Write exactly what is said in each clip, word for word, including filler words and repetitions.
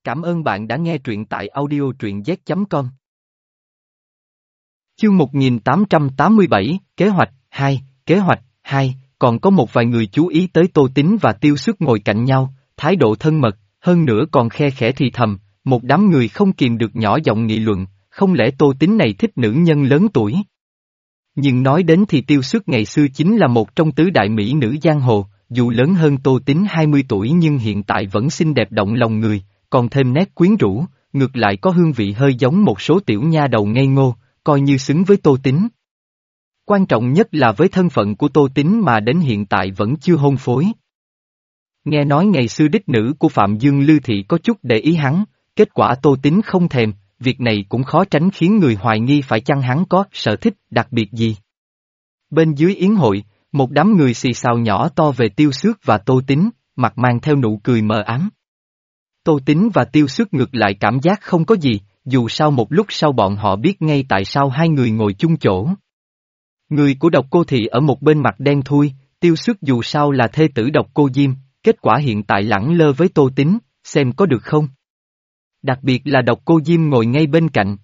Cảm ơn bạn đã nghe truyện tại audio truyện z chấm com. Chương một nghìn tám trăm tám mươi bảy, Kế hoạch hai, Kế hoạch hai, còn có một vài người chú ý tới Tô Tín và Tiêu Xước ngồi cạnh nhau, thái độ thân mật, hơn nữa còn khe khẽ thì thầm, một đám người không kìm được nhỏ giọng nghị luận, không lẽ Tô Tín này thích nữ nhân lớn tuổi? Nhưng nói đến thì Tiêu Xước ngày xưa chính là một trong tứ đại mỹ nữ giang hồ, dù lớn hơn Tô Tín hai mươi tuổi nhưng hiện tại vẫn xinh đẹp động lòng người, còn thêm nét quyến rũ, ngược lại có hương vị hơi giống một số tiểu nha đầu ngây ngô, coi như xứng với Tô Tín. Quan trọng nhất là với thân phận của Tô Tín mà đến hiện tại vẫn chưa hôn phối. Nghe nói ngày xưa đích nữ của Phạm Dương Lư Thị có chút để ý hắn, kết quả Tô Tín không thèm, việc này cũng khó tránh khiến người hoài nghi phải chăng hắn có sở thích đặc biệt gì. Bên dưới yến hội, một đám người xì xào nhỏ to về Tiêu Xước và Tô Tín, mặt mang theo nụ cười mờ ám. Tô Tín và Tiêu Xước ngược lại cảm giác không có gì, dù sao một lúc sau bọn họ biết ngay tại sao hai người ngồi chung chỗ. Người của Độc Cô Thị ở một bên mặt đen thui, Tiêu Xước dù sao là thê tử Độc Cô Diêm, kết quả hiện tại lẳng lơ với Tô Tín, xem có được không? Đặc biệt là Độc Cô Diêm ngồi ngay bên cạnh.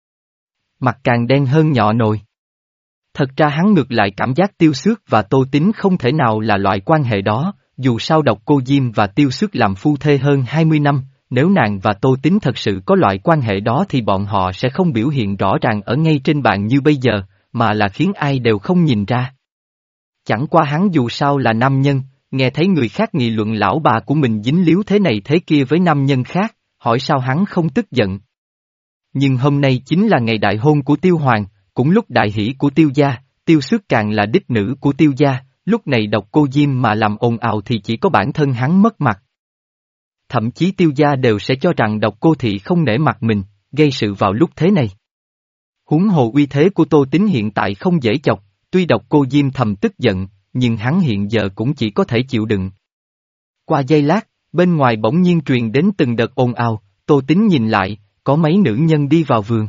Mặt càng đen hơn nhọ nồi. Thật ra hắn ngược lại cảm giác Tiêu Xước và Tô Tín không thể nào là loại quan hệ đó, dù sao Độc Cô Diêm và Tiêu Xước làm phu thê hơn hai mươi năm, nếu nàng và Tô Tín thật sự có loại quan hệ đó thì bọn họ sẽ không biểu hiện rõ ràng ở ngay trên bàn như bây giờ, mà là khiến ai đều không nhìn ra. Chẳng qua hắn dù sao là nam nhân, nghe thấy người khác nghị luận lão bà của mình dính líu thế này thế kia với nam nhân khác, hỏi sao hắn không tức giận. Nhưng hôm nay chính là ngày đại hôn của Tiêu Hoàng, cũng lúc đại hỷ của Tiêu gia, Tiêu Xước càng là đích nữ của Tiêu gia, lúc này Độc Cô Diêm mà làm ồn ào thì chỉ có bản thân hắn mất mặt. Thậm chí Tiêu gia đều sẽ cho rằng Độc Cô Thị không nể mặt mình, gây sự vào lúc thế này. Huống hồ uy thế của Tô Tín hiện tại không dễ chọc, tuy Độc Cô Diêm thầm tức giận, nhưng hắn hiện giờ cũng chỉ có thể chịu đựng. Qua giây lát, bên ngoài bỗng nhiên truyền đến từng đợt ồn ào, Tô Tín nhìn lại, có mấy nữ nhân đi vào vườn.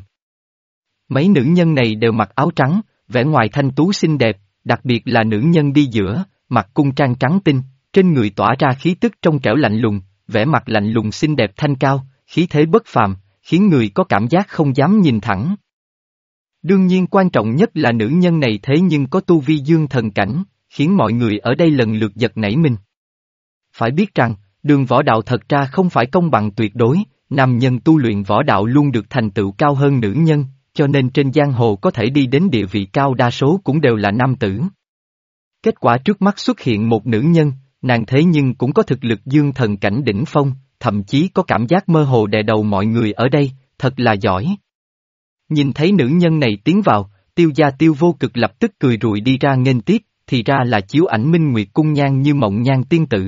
Mấy nữ nhân này đều mặc áo trắng, vẻ ngoài thanh tú xinh đẹp, đặc biệt là nữ nhân đi giữa, mặc cung trang trắng tinh, trên người tỏa ra khí tức trong trẻo lạnh lùng, vẻ mặt lạnh lùng xinh đẹp thanh cao, khí thế bất phàm, khiến người có cảm giác không dám nhìn thẳng. Đương nhiên quan trọng nhất là nữ nhân này thế nhưng có tu vi dương thần cảnh, khiến mọi người ở đây lần lượt giật nảy mình. Phải biết rằng, đường võ đạo thật ra không phải công bằng tuyệt đối, nam nhân tu luyện võ đạo luôn được thành tựu cao hơn nữ nhân, cho nên trên giang hồ có thể đi đến địa vị cao đa số cũng đều là nam tử. Kết quả trước mắt xuất hiện một nữ nhân, nàng thế nhưng cũng có thực lực dương thần cảnh đỉnh phong, thậm chí có cảm giác mơ hồ đè đầu mọi người ở đây, thật là giỏi. Nhìn thấy nữ nhân này tiến vào, Tiêu gia Tiêu Vô Cực lập tức cười rụi đi ra nghênh tiếp, thì ra là Chiếu Ảnh Minh Nguyệt cung nhan như mộng nhan tiên tử.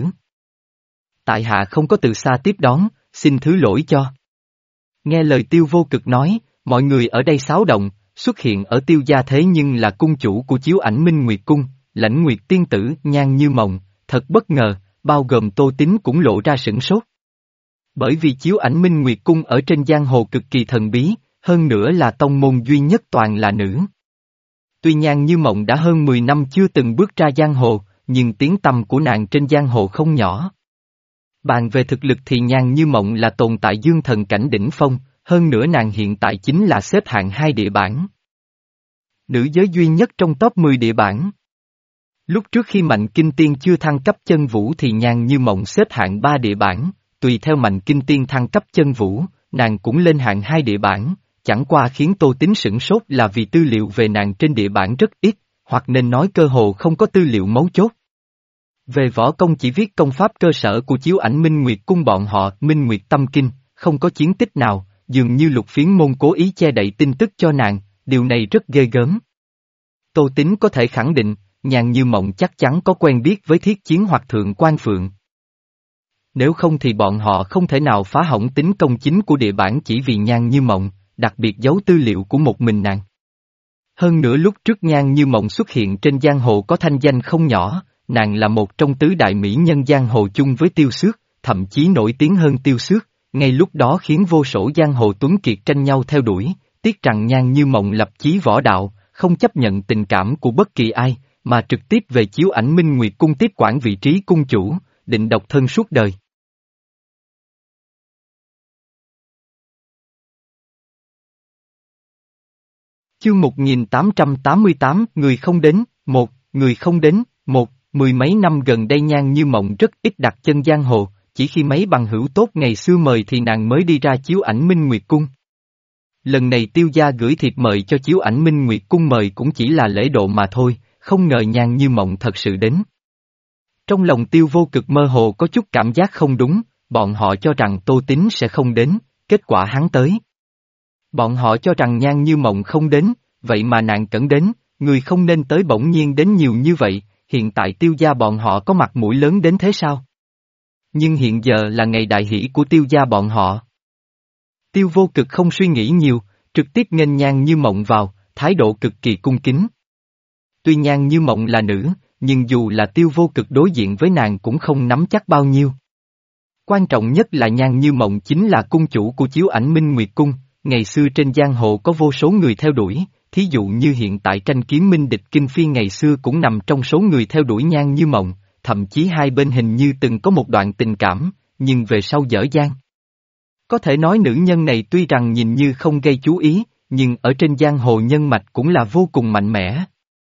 Tại hạ không có từ xa tiếp đón, xin thứ lỗi cho. Nghe lời Tiêu Vô Cực nói, mọi người ở đây xáo động, xuất hiện ở Tiêu gia thế nhưng là cung chủ của Chiếu Ảnh Minh Nguyệt cung, Lãnh Nguyệt tiên tử nhan như mộng, thật bất ngờ, bao gồm Tô Tín cũng lộ ra sửng sốt. Bởi vì Chiếu Ảnh Minh Nguyệt cung ở trên giang hồ cực kỳ thần bí, hơn nữa là tông môn duy nhất toàn là nữ. Tuy nhan như mộng đã hơn mười năm chưa từng bước ra giang hồ, nhưng tiếng tăm của nàng trên giang hồ không nhỏ. Bàn về thực lực thì nhan như mộng là tồn tại dương thần cảnh đỉnh phong, hơn nữa nàng hiện tại chính là xếp hạng hai địa bảng. Nữ giới duy nhất trong top mười địa bảng. Lúc trước khi Mạnh Kinh Tiên chưa thăng cấp chân vũ thì nhan như mộng xếp hạng ba địa bảng, tùy theo Mạnh Kinh Tiên thăng cấp chân vũ, nàng cũng lên hạng hai địa bảng, chẳng qua khiến Tô Tín sửng sốt là vì tư liệu về nàng trên địa bảng rất ít, hoặc nên nói cơ hồ không có tư liệu mấu chốt. Về võ công chỉ viết công pháp cơ sở của Chiếu Ảnh Minh Nguyệt cung bọn họ, Minh Nguyệt Tâm Kinh, không có chiến tích nào, dường như Lục Phiến môn cố ý che đậy tin tức cho nàng, điều này rất ghê gớm. Tô Tín có thể khẳng định, nhan như mộng chắc chắn có quen biết với Thiết Chiến hoặc Thượng Quan Phượng. Nếu không thì bọn họ không thể nào phá hỏng tính công chính của địa bản chỉ vì nhan như mộng, đặc biệt giấu tư liệu của một mình nàng. Hơn nữa lúc trước nhan như mộng xuất hiện trên giang hồ có thanh danh không nhỏ, nàng là một trong tứ đại mỹ nhân giang hồ chung với Tiêu Xước, thậm chí nổi tiếng hơn Tiêu Xước, ngay lúc đó khiến vô số giang hồ tuấn kiệt tranh nhau theo đuổi, tiếc rằng nhan như mộng lập chí võ đạo, không chấp nhận tình cảm của bất kỳ ai, mà trực tiếp về Chiếu Ảnh Minh Nguyệt cung tiếp quản vị trí cung chủ, định độc thân suốt đời. Chương một nghìn tám trăm tám mươi tám, người không đến, một, người không đến, một, mười mấy năm gần đây Nhan Như Mộng rất ít đặt chân giang hồ, chỉ khi mấy bằng hữu tốt ngày xưa mời thì nàng mới đi ra chiếu ảnh Minh Nguyệt Cung. Lần này Tiêu gia gửi thiệp mời cho chiếu ảnh Minh Nguyệt Cung mời cũng chỉ là lễ độ mà thôi, không ngờ Nhan Như Mộng thật sự đến. Trong lòng Tiêu Vô Cực mơ hồ có chút cảm giác không đúng, bọn họ cho rằng Tô Tín sẽ không đến, kết quả hắn tới. Bọn họ cho rằng Nhan Như Mộng không đến, vậy mà nàng cẩn đến, người không nên tới bỗng nhiên đến nhiều như vậy, hiện tại Tiêu gia bọn họ có mặt mũi lớn đến thế sao? Nhưng hiện giờ là ngày đại hỷ của Tiêu gia bọn họ. Tiêu Vô Cực không suy nghĩ nhiều, trực tiếp nghênh Nhan Như Mộng vào, thái độ cực kỳ cung kính. Tuy Nhan Như Mộng là nữ, nhưng dù là Tiêu Vô Cực đối diện với nàng cũng không nắm chắc bao nhiêu. Quan trọng nhất là Nhan Như Mộng chính là cung chủ của chiếu ảnh Minh Nguyệt Cung, ngày xưa trên giang hồ có vô số người theo đuổi, thí dụ như hiện tại tranh kiếm minh địch Kinh Phi ngày xưa cũng nằm trong số người theo đuổi Nhan Như Mộng, thậm chí hai bên hình như từng có một đoạn tình cảm, nhưng về sau dở dang. Có thể nói nữ nhân này tuy rằng nhìn như không gây chú ý, nhưng ở trên giang hồ nhân mạch cũng là vô cùng mạnh mẽ.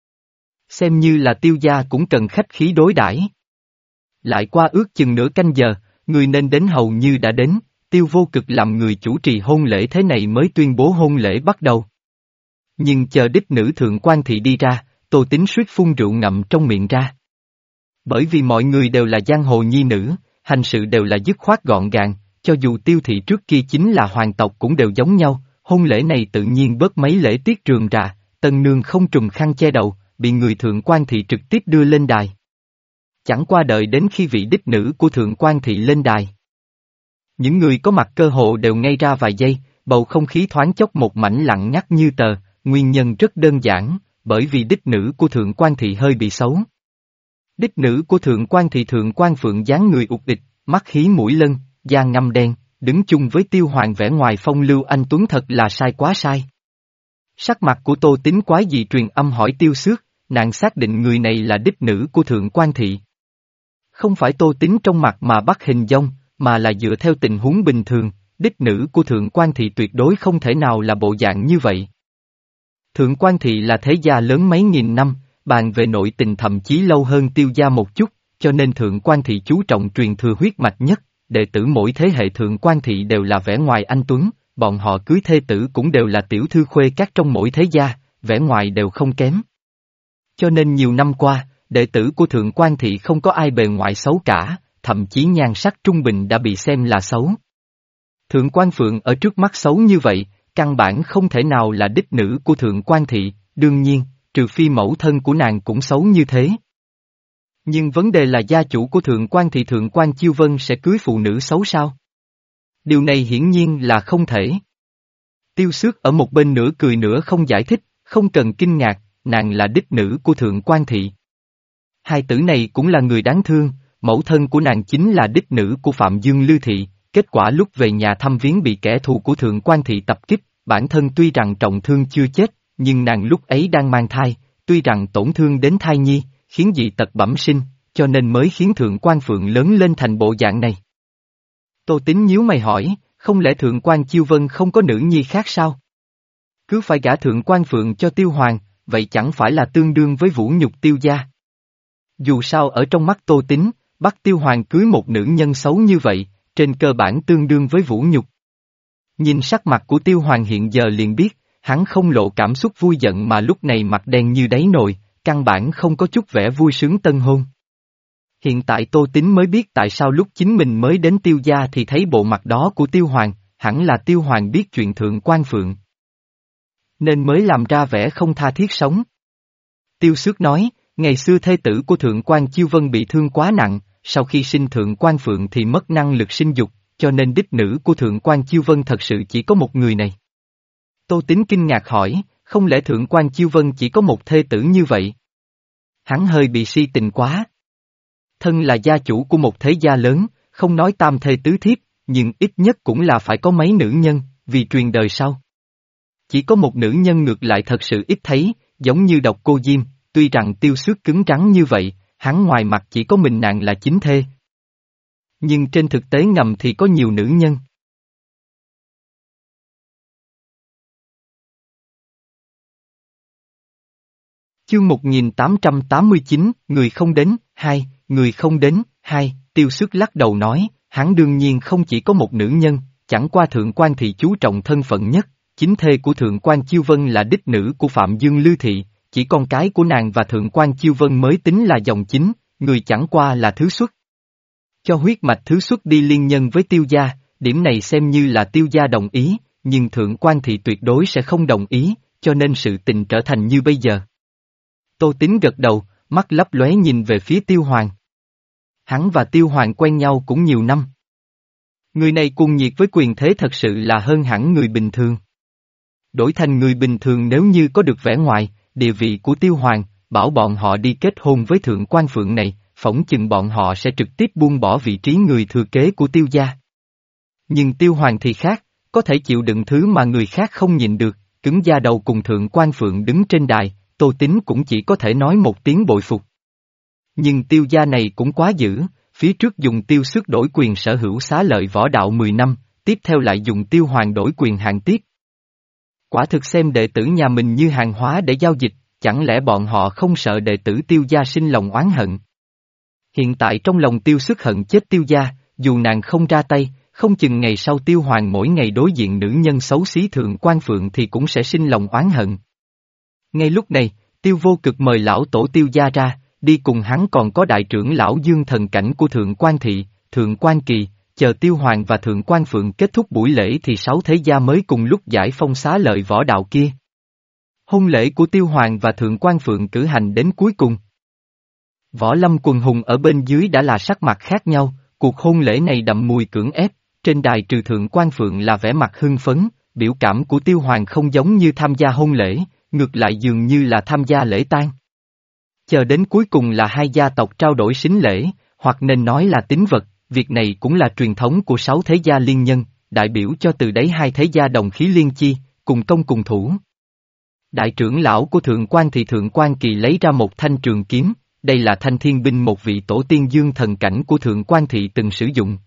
Xem như là Tiêu gia cũng cần khách khí đối đãi. Lại qua ước chừng nửa canh giờ, người nên đến hầu như đã đến, Tiêu Vô Cực làm người chủ trì hôn lễ thế này mới tuyên bố hôn lễ bắt đầu. Nhưng chờ đích nữ thượng quan thị đi ra, Tô Tín suýt phun rượu ngậm trong miệng ra. Bởi vì mọi người đều là giang hồ nhi nữ, hành sự đều là dứt khoát gọn gàng, cho dù Tiêu thị trước kia chính là hoàng tộc cũng đều giống nhau, hôn lễ này tự nhiên bớt mấy lễ tiết rườm rà, tân nương không trùm khăn che đầu, bị người thượng quan thị trực tiếp đưa lên đài. Chẳng qua đợi đến khi vị đích nữ của thượng quan thị lên đài. Những người có mặt cơ hồ đều ngây ra vài giây, bầu không khí thoáng chốc một mảnh lặng ngắt như tờ, nguyên nhân rất đơn giản, bởi vì đích nữ của thượng quan thị hơi bị xấu. Đích nữ của thượng quan thị thượng quan phượng dáng người ụt địch, mắt hí mũi lân, da ngăm đen, đứng chung với Tiêu Hoàng vẻ ngoài phong lưu anh tuấn thật là sai quá sai. Sắc mặt của Tô Tín quái dị truyền âm hỏi Tiêu Xước, nàng xác định người này là đích nữ của thượng quan thị. Không phải Tô Tín trong mặt mà bắt hình dong, mà là dựa theo tình huống bình thường, đích nữ của thượng quan thị tuyệt đối không thể nào là bộ dạng như vậy. Thượng quan thị là thế gia lớn mấy nghìn năm, bàn về nội tình thậm chí lâu hơn Tiêu gia một chút, cho nên thượng quan thị chú trọng truyền thừa huyết mạch nhất, đệ tử mỗi thế hệ thượng quan thị đều là vẻ ngoài anh tuấn, bọn họ cưới thê tử cũng đều là tiểu thư khuê các trong mỗi thế gia, vẻ ngoài đều không kém. Cho nên nhiều năm qua, đệ tử của thượng quan thị không có ai bề ngoài xấu cả, thậm chí nhan sắc trung bình đã bị xem là xấu. Thượng quan Phượng ở trước mắt xấu như vậy, căn bản không thể nào là đích nữ của thượng quan thị, đương nhiên, trừ phi mẫu thân của nàng cũng xấu như thế. Nhưng vấn đề là gia chủ của thượng quan thị thượng quan Chiêu Vân sẽ cưới phụ nữ xấu sao? Điều này hiển nhiên là không thể. Tiêu Xước ở một bên nửa cười nửa không giải thích, không cần kinh ngạc, nàng là đích nữ của thượng quan thị. Hai tử này cũng là người đáng thương, mẫu thân của nàng chính là đích nữ của Phạm Dương Lư Thị, kết quả lúc về nhà thăm viếng bị kẻ thù của thượng quan thị tập kích, bản thân tuy rằng trọng thương chưa chết, nhưng nàng lúc ấy đang mang thai, tuy rằng tổn thương đến thai nhi, khiến dị tật bẩm sinh, cho nên mới khiến thượng quan Phượng lớn lên thành bộ dạng này. Tô Tín nhíu mày hỏi, không lẽ thượng quan Chiêu Vân không có nữ nhi khác sao? Cứ phải gả thượng quan Phượng cho Tiêu Hoàng, vậy chẳng phải là tương đương với vũ nhục Tiêu gia? Dù sao ở trong mắt Tô Tín, bắt Tiêu Hoàng cưới một nữ nhân xấu như vậy, trên cơ bản tương đương với vũ nhục. Nhìn sắc mặt của Tiêu Hoàng hiện giờ liền biết, hắn không lộ cảm xúc vui giận mà lúc này mặt đen như đáy nồi, căn bản không có chút vẻ vui sướng tân hôn. Hiện tại Tô Tín mới biết tại sao lúc chính mình mới đến Tiêu gia thì thấy bộ mặt đó của Tiêu Hoàng, hẳn là Tiêu Hoàng biết chuyện thượng quan Phượng. Nên mới làm ra vẻ không tha thiết sống. Tiêu Xước nói, ngày xưa thê tử của thượng quan Chiêu Vân bị thương quá nặng, sau khi sinh thượng quan Phượng thì mất năng lực sinh dục, cho nên đích nữ của thượng quan Chiêu Vân thật sự chỉ có một người này. Tô Tín kinh ngạc hỏi, không lẽ thượng quan Chiêu Vân chỉ có một thê tử như vậy? Hắn hơi bị si tình quá. Thân là gia chủ của một thế gia lớn, không nói tam thê tứ thiếp, nhưng ít nhất cũng là phải có mấy nữ nhân, vì truyền đời sau. Chỉ có một nữ nhân ngược lại thật sự ít thấy, giống như Độc Cô Diêm, tuy rằng Tiêu Xước cứng rắn như vậy, hắn ngoài mặt chỉ có mình nàng là chính thê. Nhưng trên thực tế ngầm thì có nhiều nữ nhân. Chương một nghìn tám trăm tám mươi chín, người không đến, hai, người không đến, hai, Tiêu Xước lắc đầu nói, hắn đương nhiên không chỉ có một nữ nhân, chẳng qua thượng quan thị chú trọng thân phận nhất, chính thê của thượng quan Chiêu Vân là đích nữ của Phạm Dương Lư Thị, chỉ con cái của nàng và thượng quan Chiêu Vân mới tính là dòng chính, người chẳng qua là thứ xuất. Cho huyết mạch thứ xuất đi liên nhân với Tiêu gia, điểm này xem như là Tiêu gia đồng ý, nhưng thượng quan thị tuyệt đối sẽ không đồng ý, cho nên sự tình trở thành như bây giờ. Tô Tín gật đầu, mắt lấp lóe nhìn về phía Tiêu Hoàng. Hắn và Tiêu Hoàng quen nhau cũng nhiều năm. Người này cuồng nhiệt với quyền thế thật sự là hơn hẳn người bình thường. Đổi thành người bình thường nếu như có được vẻ ngoài, địa vị của Tiêu Hoàng, bảo bọn họ đi kết hôn với thượng quan Phượng này, phỏng chừng bọn họ sẽ trực tiếp buông bỏ vị trí người thừa kế của Tiêu gia. Nhưng Tiêu Hoàng thì khác, có thể chịu đựng thứ mà người khác không nhịn được, cứng da đầu cùng thượng quan Phượng đứng trên đài, Tô Tín cũng chỉ có thể nói một tiếng bội phục. Nhưng Tiêu gia này cũng quá dữ, phía trước dùng Tiêu Xước đổi quyền sở hữu xá lợi võ đạo mười năm, tiếp theo lại dùng Tiêu Hoàng đổi quyền hàng tiếp. Quả thực xem đệ tử nhà mình như hàng hóa để giao dịch, chẳng lẽ bọn họ không sợ đệ tử Tiêu gia sinh lòng oán hận? Hiện tại trong lòng Tiêu Xước hận chết Tiêu gia, dù nàng không ra tay, không chừng ngày sau Tiêu Hoàng mỗi ngày đối diện nữ nhân xấu xí thượng quan Phượng thì cũng sẽ sinh lòng oán hận. Ngay lúc này, Tiêu Vô Cực mời lão tổ Tiêu gia ra, đi cùng hắn còn có đại trưởng lão Dương Thần Cảnh của Thượng Quan Thị, Thượng Quan Kỳ, chờ Tiêu Hoàng và Thượng Quan Phượng kết thúc buổi lễ thì sáu thế gia mới cùng lúc giải phong xá lợi võ đạo kia. Hôn lễ của Tiêu Hoàng và Thượng Quan Phượng cử hành đến cuối cùng. Võ Lâm quần hùng ở bên dưới đã là sắc mặt khác nhau, cuộc hôn lễ này đậm mùi cưỡng ép, trên đài trừ Thượng Quan Phượng là vẻ mặt hưng phấn, biểu cảm của Tiêu Hoàng không giống như tham gia hôn lễ, ngược lại dường như là tham gia lễ tang. Chờ đến cuối cùng là hai gia tộc trao đổi sính lễ, hoặc nên nói là tín vật, việc này cũng là truyền thống của sáu thế gia liên nhân, đại biểu cho từ đấy hai thế gia đồng khí liên chi, cùng công cùng thủ. Đại trưởng lão của Thượng Quan thì Thượng Quan Kỳ lấy ra một thanh trường kiếm, đây là thanh thiên binh một vị tổ tiên Dương Thần Cảnh của Thượng Quan Thị từng sử dụng.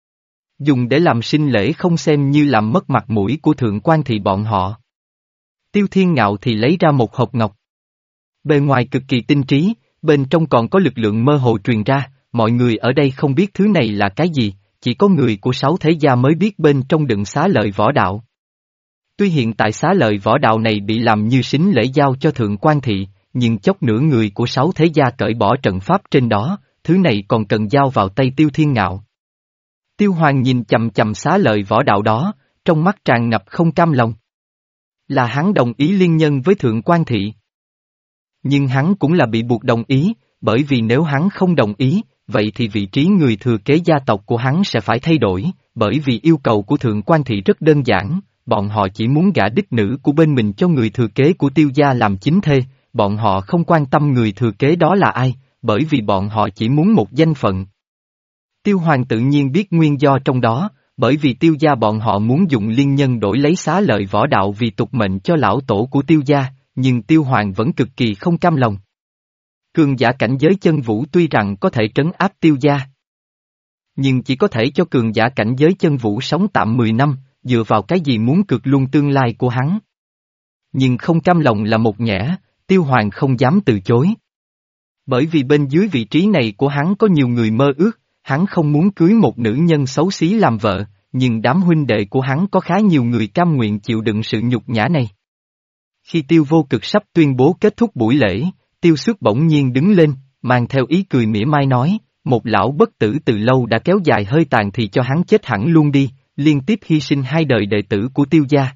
Dùng để làm sinh lễ không xem như làm mất mặt mũi của Thượng Quan Thị bọn họ. Tiêu Thiên Ngạo thì lấy ra một hộp ngọc. Bề ngoài cực kỳ tinh trí, bên trong còn có lực lượng mơ hồ truyền ra, mọi người ở đây không biết thứ này là cái gì, chỉ có người của sáu thế gia mới biết bên trong đựng xá lợi võ đạo. Tuy hiện tại xá lợi võ đạo này bị làm như sính lễ giao cho Thượng Quan Thị, nhưng chốc nữa người của sáu thế gia cởi bỏ trận pháp trên đó, thứ này còn cần giao vào tay Tiêu Thiên Ngạo. Tiêu Hoàng nhìn chầm chầm xá lợi võ đạo đó, trong mắt tràn ngập không cam lòng. Là hắn đồng ý liên nhân với Thượng Quan Thị. Nhưng hắn cũng là bị buộc đồng ý, bởi vì nếu hắn không đồng ý, vậy thì vị trí người thừa kế gia tộc của hắn sẽ phải thay đổi, bởi vì yêu cầu của Thượng Quan Thị rất đơn giản, bọn họ chỉ muốn gả đích nữ của bên mình cho người thừa kế của Tiêu gia làm chính thê, bọn họ không quan tâm người thừa kế đó là ai, bởi vì bọn họ chỉ muốn một danh phận. Tiêu Hoàng tự nhiên biết nguyên do trong đó, bởi vì Tiêu gia bọn họ muốn dùng liên nhân đổi lấy xá lợi võ đạo vì tục mệnh cho lão tổ của Tiêu gia, nhưng Tiêu Hoàng vẫn cực kỳ không cam lòng. Cường giả cảnh giới chân vũ tuy rằng có thể trấn áp Tiêu gia, nhưng chỉ có thể cho cường giả cảnh giới chân vũ sống tạm mười năm, dựa vào cái gì muốn cược luôn tương lai của hắn. Nhưng không cam lòng là một nhẽ, Tiêu Hoàng không dám từ chối. Bởi vì bên dưới vị trí này của hắn có nhiều người mơ ước, hắn không muốn cưới một nữ nhân xấu xí làm vợ, nhưng đám huynh đệ của hắn có khá nhiều người cam nguyện chịu đựng sự nhục nhã này. Khi Tiêu Vô Cực sắp tuyên bố kết thúc buổi lễ, Tiêu Xước bỗng nhiên đứng lên, mang theo ý cười mỉa mai nói, một lão bất tử từ lâu đã kéo dài hơi tàn thì cho hắn chết hẳn luôn đi, liên tiếp hy sinh hai đời đệ tử của Tiêu gia.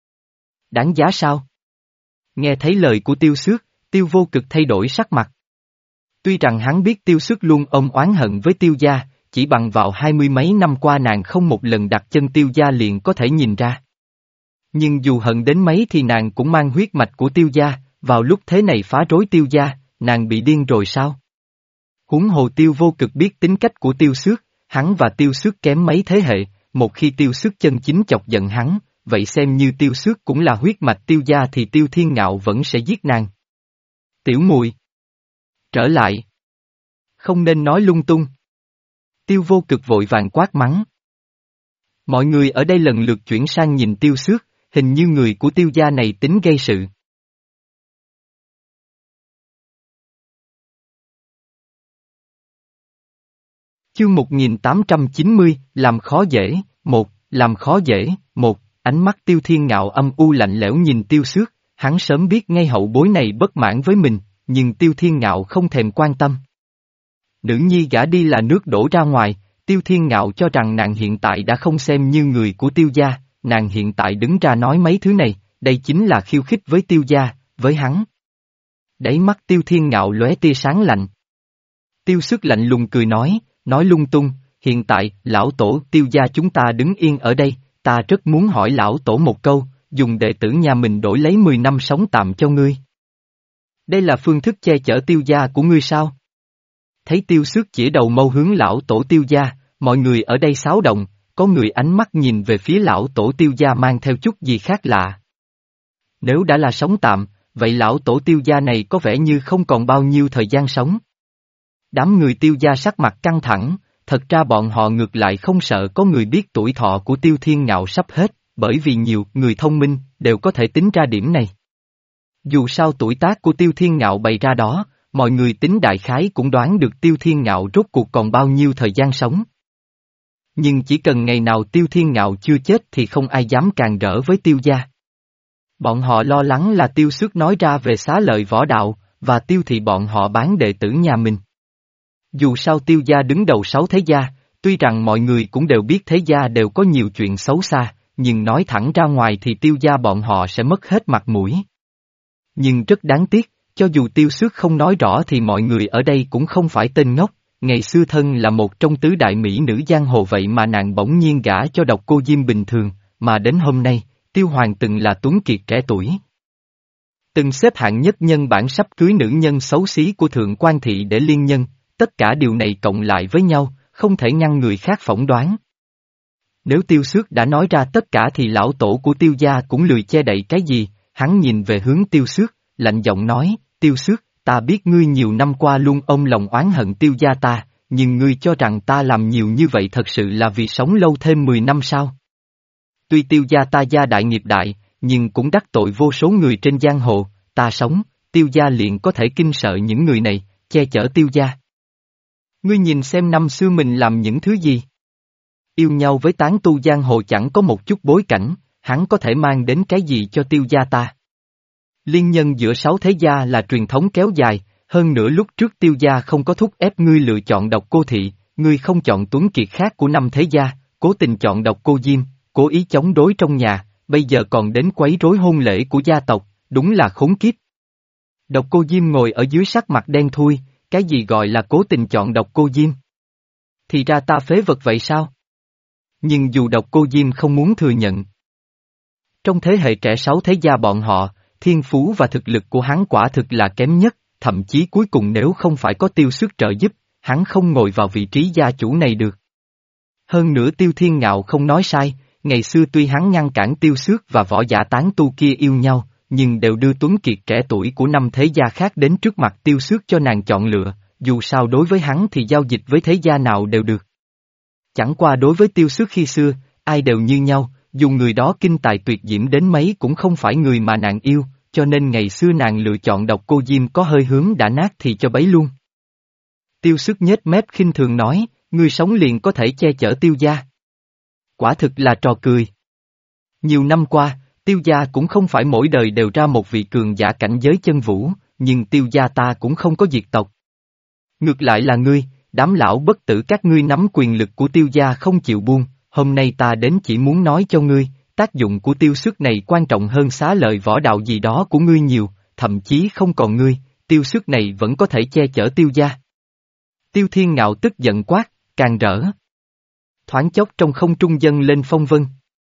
Đáng giá sao? Nghe thấy lời của Tiêu Xước, Tiêu Vô Cực thay đổi sắc mặt. Tuy rằng hắn biết Tiêu Xước luôn ôm oán hận với Tiêu gia, chỉ bằng vào hai mươi mấy năm qua nàng không một lần đặt chân Tiêu gia liền có thể nhìn ra. Nhưng dù hận đến mấy thì nàng cũng mang huyết mạch của Tiêu gia, vào lúc thế này phá rối Tiêu gia, nàng bị điên rồi sao? Huống hồ Tiêu Vô Cực biết tính cách của Tiêu Xước, hắn và Tiêu Xước kém mấy thế hệ, một khi Tiêu Xước chân chính chọc giận hắn, vậy xem như Tiêu Xước cũng là huyết mạch Tiêu gia thì Tiêu Thiên Ngạo vẫn sẽ giết nàng. Tiểu Mùi, trở lại. Không nên nói lung tung. Tiêu Vô Cực vội vàng quát mắng. Mọi người ở đây lần lượt chuyển sang nhìn Tiêu Xước, hình như người của Tiêu gia này tính gây sự. Chương một nghìn tám trăm chín mươi, làm khó dễ, một, làm khó dễ, một, ánh mắt Tiêu Thiên Ngạo âm u lạnh lẽo nhìn Tiêu Xước, hắn sớm biết ngay hậu bối này bất mãn với mình, nhưng Tiêu Thiên Ngạo không thèm quan tâm. Nữ nhi gả đi là nước đổ ra ngoài, Tiêu Thiên Ngạo cho rằng nàng hiện tại đã không xem như người của Tiêu gia, nàng hiện tại đứng ra nói mấy thứ này, đây chính là khiêu khích với Tiêu gia, với hắn. Đáy mắt Tiêu Thiên Ngạo lóe tia sáng lạnh. Tiêu Xước lạnh lùng cười nói, nói lung tung, hiện tại, lão tổ Tiêu gia chúng ta đứng yên ở đây, ta rất muốn hỏi lão tổ một câu, dùng đệ tử nhà mình đổi lấy mười năm sống tạm cho ngươi. Đây là phương thức che chở Tiêu gia của ngươi sao? Thấy Tiêu Xước chỉ đầu mâu hướng lão tổ Tiêu gia, mọi người ở đây xáo động, có người ánh mắt nhìn về phía lão tổ Tiêu gia mang theo chút gì khác lạ. Nếu đã là sống tạm, vậy lão tổ Tiêu gia này có vẻ như không còn bao nhiêu thời gian sống. Đám người Tiêu gia sắc mặt căng thẳng, thật ra bọn họ ngược lại không sợ có người biết tuổi thọ của Tiêu Thiên Ngạo sắp hết, bởi vì nhiều người thông minh đều có thể tính ra điểm này. Dù sao tuổi tác của Tiêu Thiên Ngạo bày ra đó, mọi người tính đại khái cũng đoán được Tiêu Thiên Ngạo rốt cuộc còn bao nhiêu thời gian sống. Nhưng chỉ cần ngày nào Tiêu Thiên Ngạo chưa chết thì không ai dám càng rỡ với Tiêu gia. Bọn họ lo lắng là Tiêu Xước nói ra về xá lợi võ đạo, và tiêu thị bọn họ bán đệ tử nhà mình. Dù sao Tiêu gia đứng đầu sáu thế gia, tuy rằng mọi người cũng đều biết thế gia đều có nhiều chuyện xấu xa, nhưng nói thẳng ra ngoài thì Tiêu gia bọn họ sẽ mất hết mặt mũi. Nhưng rất đáng tiếc, cho dù Tiêu Xước không nói rõ thì mọi người ở đây cũng không phải tên ngốc, ngày xưa thân là một trong tứ đại mỹ nữ giang hồ vậy mà nàng bỗng nhiên gả cho độc cô Diêm bình thường, mà đến hôm nay, Tiêu Hoàng từng là tuấn kiệt trẻ tuổi. Từng xếp hạng nhất nhân bản sắp cưới nữ nhân xấu xí của Thượng Quan Thị để liên nhân, tất cả điều này cộng lại với nhau, không thể ngăn người khác phỏng đoán. Nếu Tiêu Xước đã nói ra tất cả thì lão tổ của Tiêu gia cũng lười che đậy cái gì, hắn nhìn về hướng Tiêu Xước, lạnh giọng nói, Tiêu Xước, ta biết ngươi nhiều năm qua luôn ôm lòng oán hận Tiêu gia ta, nhưng ngươi cho rằng ta làm nhiều như vậy thật sự là vì sống lâu thêm mười năm sao? Tuy Tiêu gia ta gia đại nghiệp đại, nhưng cũng đắc tội vô số người trên giang hồ, ta sống, Tiêu gia liền có thể kinh sợ những người này, che chở Tiêu gia. Ngươi nhìn xem năm xưa mình làm những thứ gì? Yêu nhau với tán tu giang hồ chẳng có một chút bối cảnh, hắn có thể mang đến cái gì cho Tiêu gia ta? Liên nhân giữa sáu thế gia là truyền thống kéo dài, hơn nữa lúc trước Tiêu gia không có thúc ép ngươi lựa chọn độc cô thị, ngươi không chọn tuấn kiệt khác của năm thế gia, cố tình chọn độc cô Diêm, cố ý chống đối trong nhà, bây giờ còn đến quấy rối hôn lễ của gia tộc, đúng là khốn kiếp. Độc cô Diêm ngồi ở dưới sắc mặt đen thui, cái gì gọi là cố tình chọn độc cô Diêm? Thì ra ta phế vật vậy sao? Nhưng dù độc cô Diêm không muốn thừa nhận. Trong thế hệ trẻ sáu thế gia bọn họ, thiên phú và thực lực của hắn quả thực là kém nhất, thậm chí cuối cùng nếu không phải có Tiêu Xước trợ giúp, hắn không ngồi vào vị trí gia chủ này được. Hơn nữa Tiêu Thiên Ngạo không nói sai, ngày xưa tuy hắn ngăn cản Tiêu Xước và võ giả tán tu kia yêu nhau, nhưng đều đưa tuấn kiệt trẻ tuổi của năm thế gia khác đến trước mặt Tiêu Xước cho nàng chọn lựa, dù sao đối với hắn thì giao dịch với thế gia nào đều được. Chẳng qua đối với Tiêu Xước khi xưa, ai đều như nhau, dù người đó kinh tài tuyệt diễm đến mấy cũng không phải người mà nàng yêu, cho nên ngày xưa nàng lựa chọn độc cô Diêm có hơi hướng đã nát thì cho bấy luôn. Tiêu Xước nhếch mép khinh thường nói, ngươi sống liền có thể che chở Tiêu gia. Quả thực là trò cười. Nhiều năm qua, Tiêu gia cũng không phải mỗi đời đều ra một vị cường giả cảnh giới chân vũ, nhưng Tiêu gia ta cũng không có diệt tộc. Ngược lại là ngươi, đám lão bất tử các ngươi nắm quyền lực của Tiêu gia không chịu buông, hôm nay ta đến chỉ muốn nói cho ngươi, tác dụng của Tiêu Xước này quan trọng hơn xá lợi võ đạo gì đó của ngươi nhiều, thậm chí không còn ngươi, Tiêu Xước này vẫn có thể che chở Tiêu gia. Tiêu Thiên Ngạo tức giận quát, càng rỡ. Thoáng chốc trong không trung dâng lên phong vân.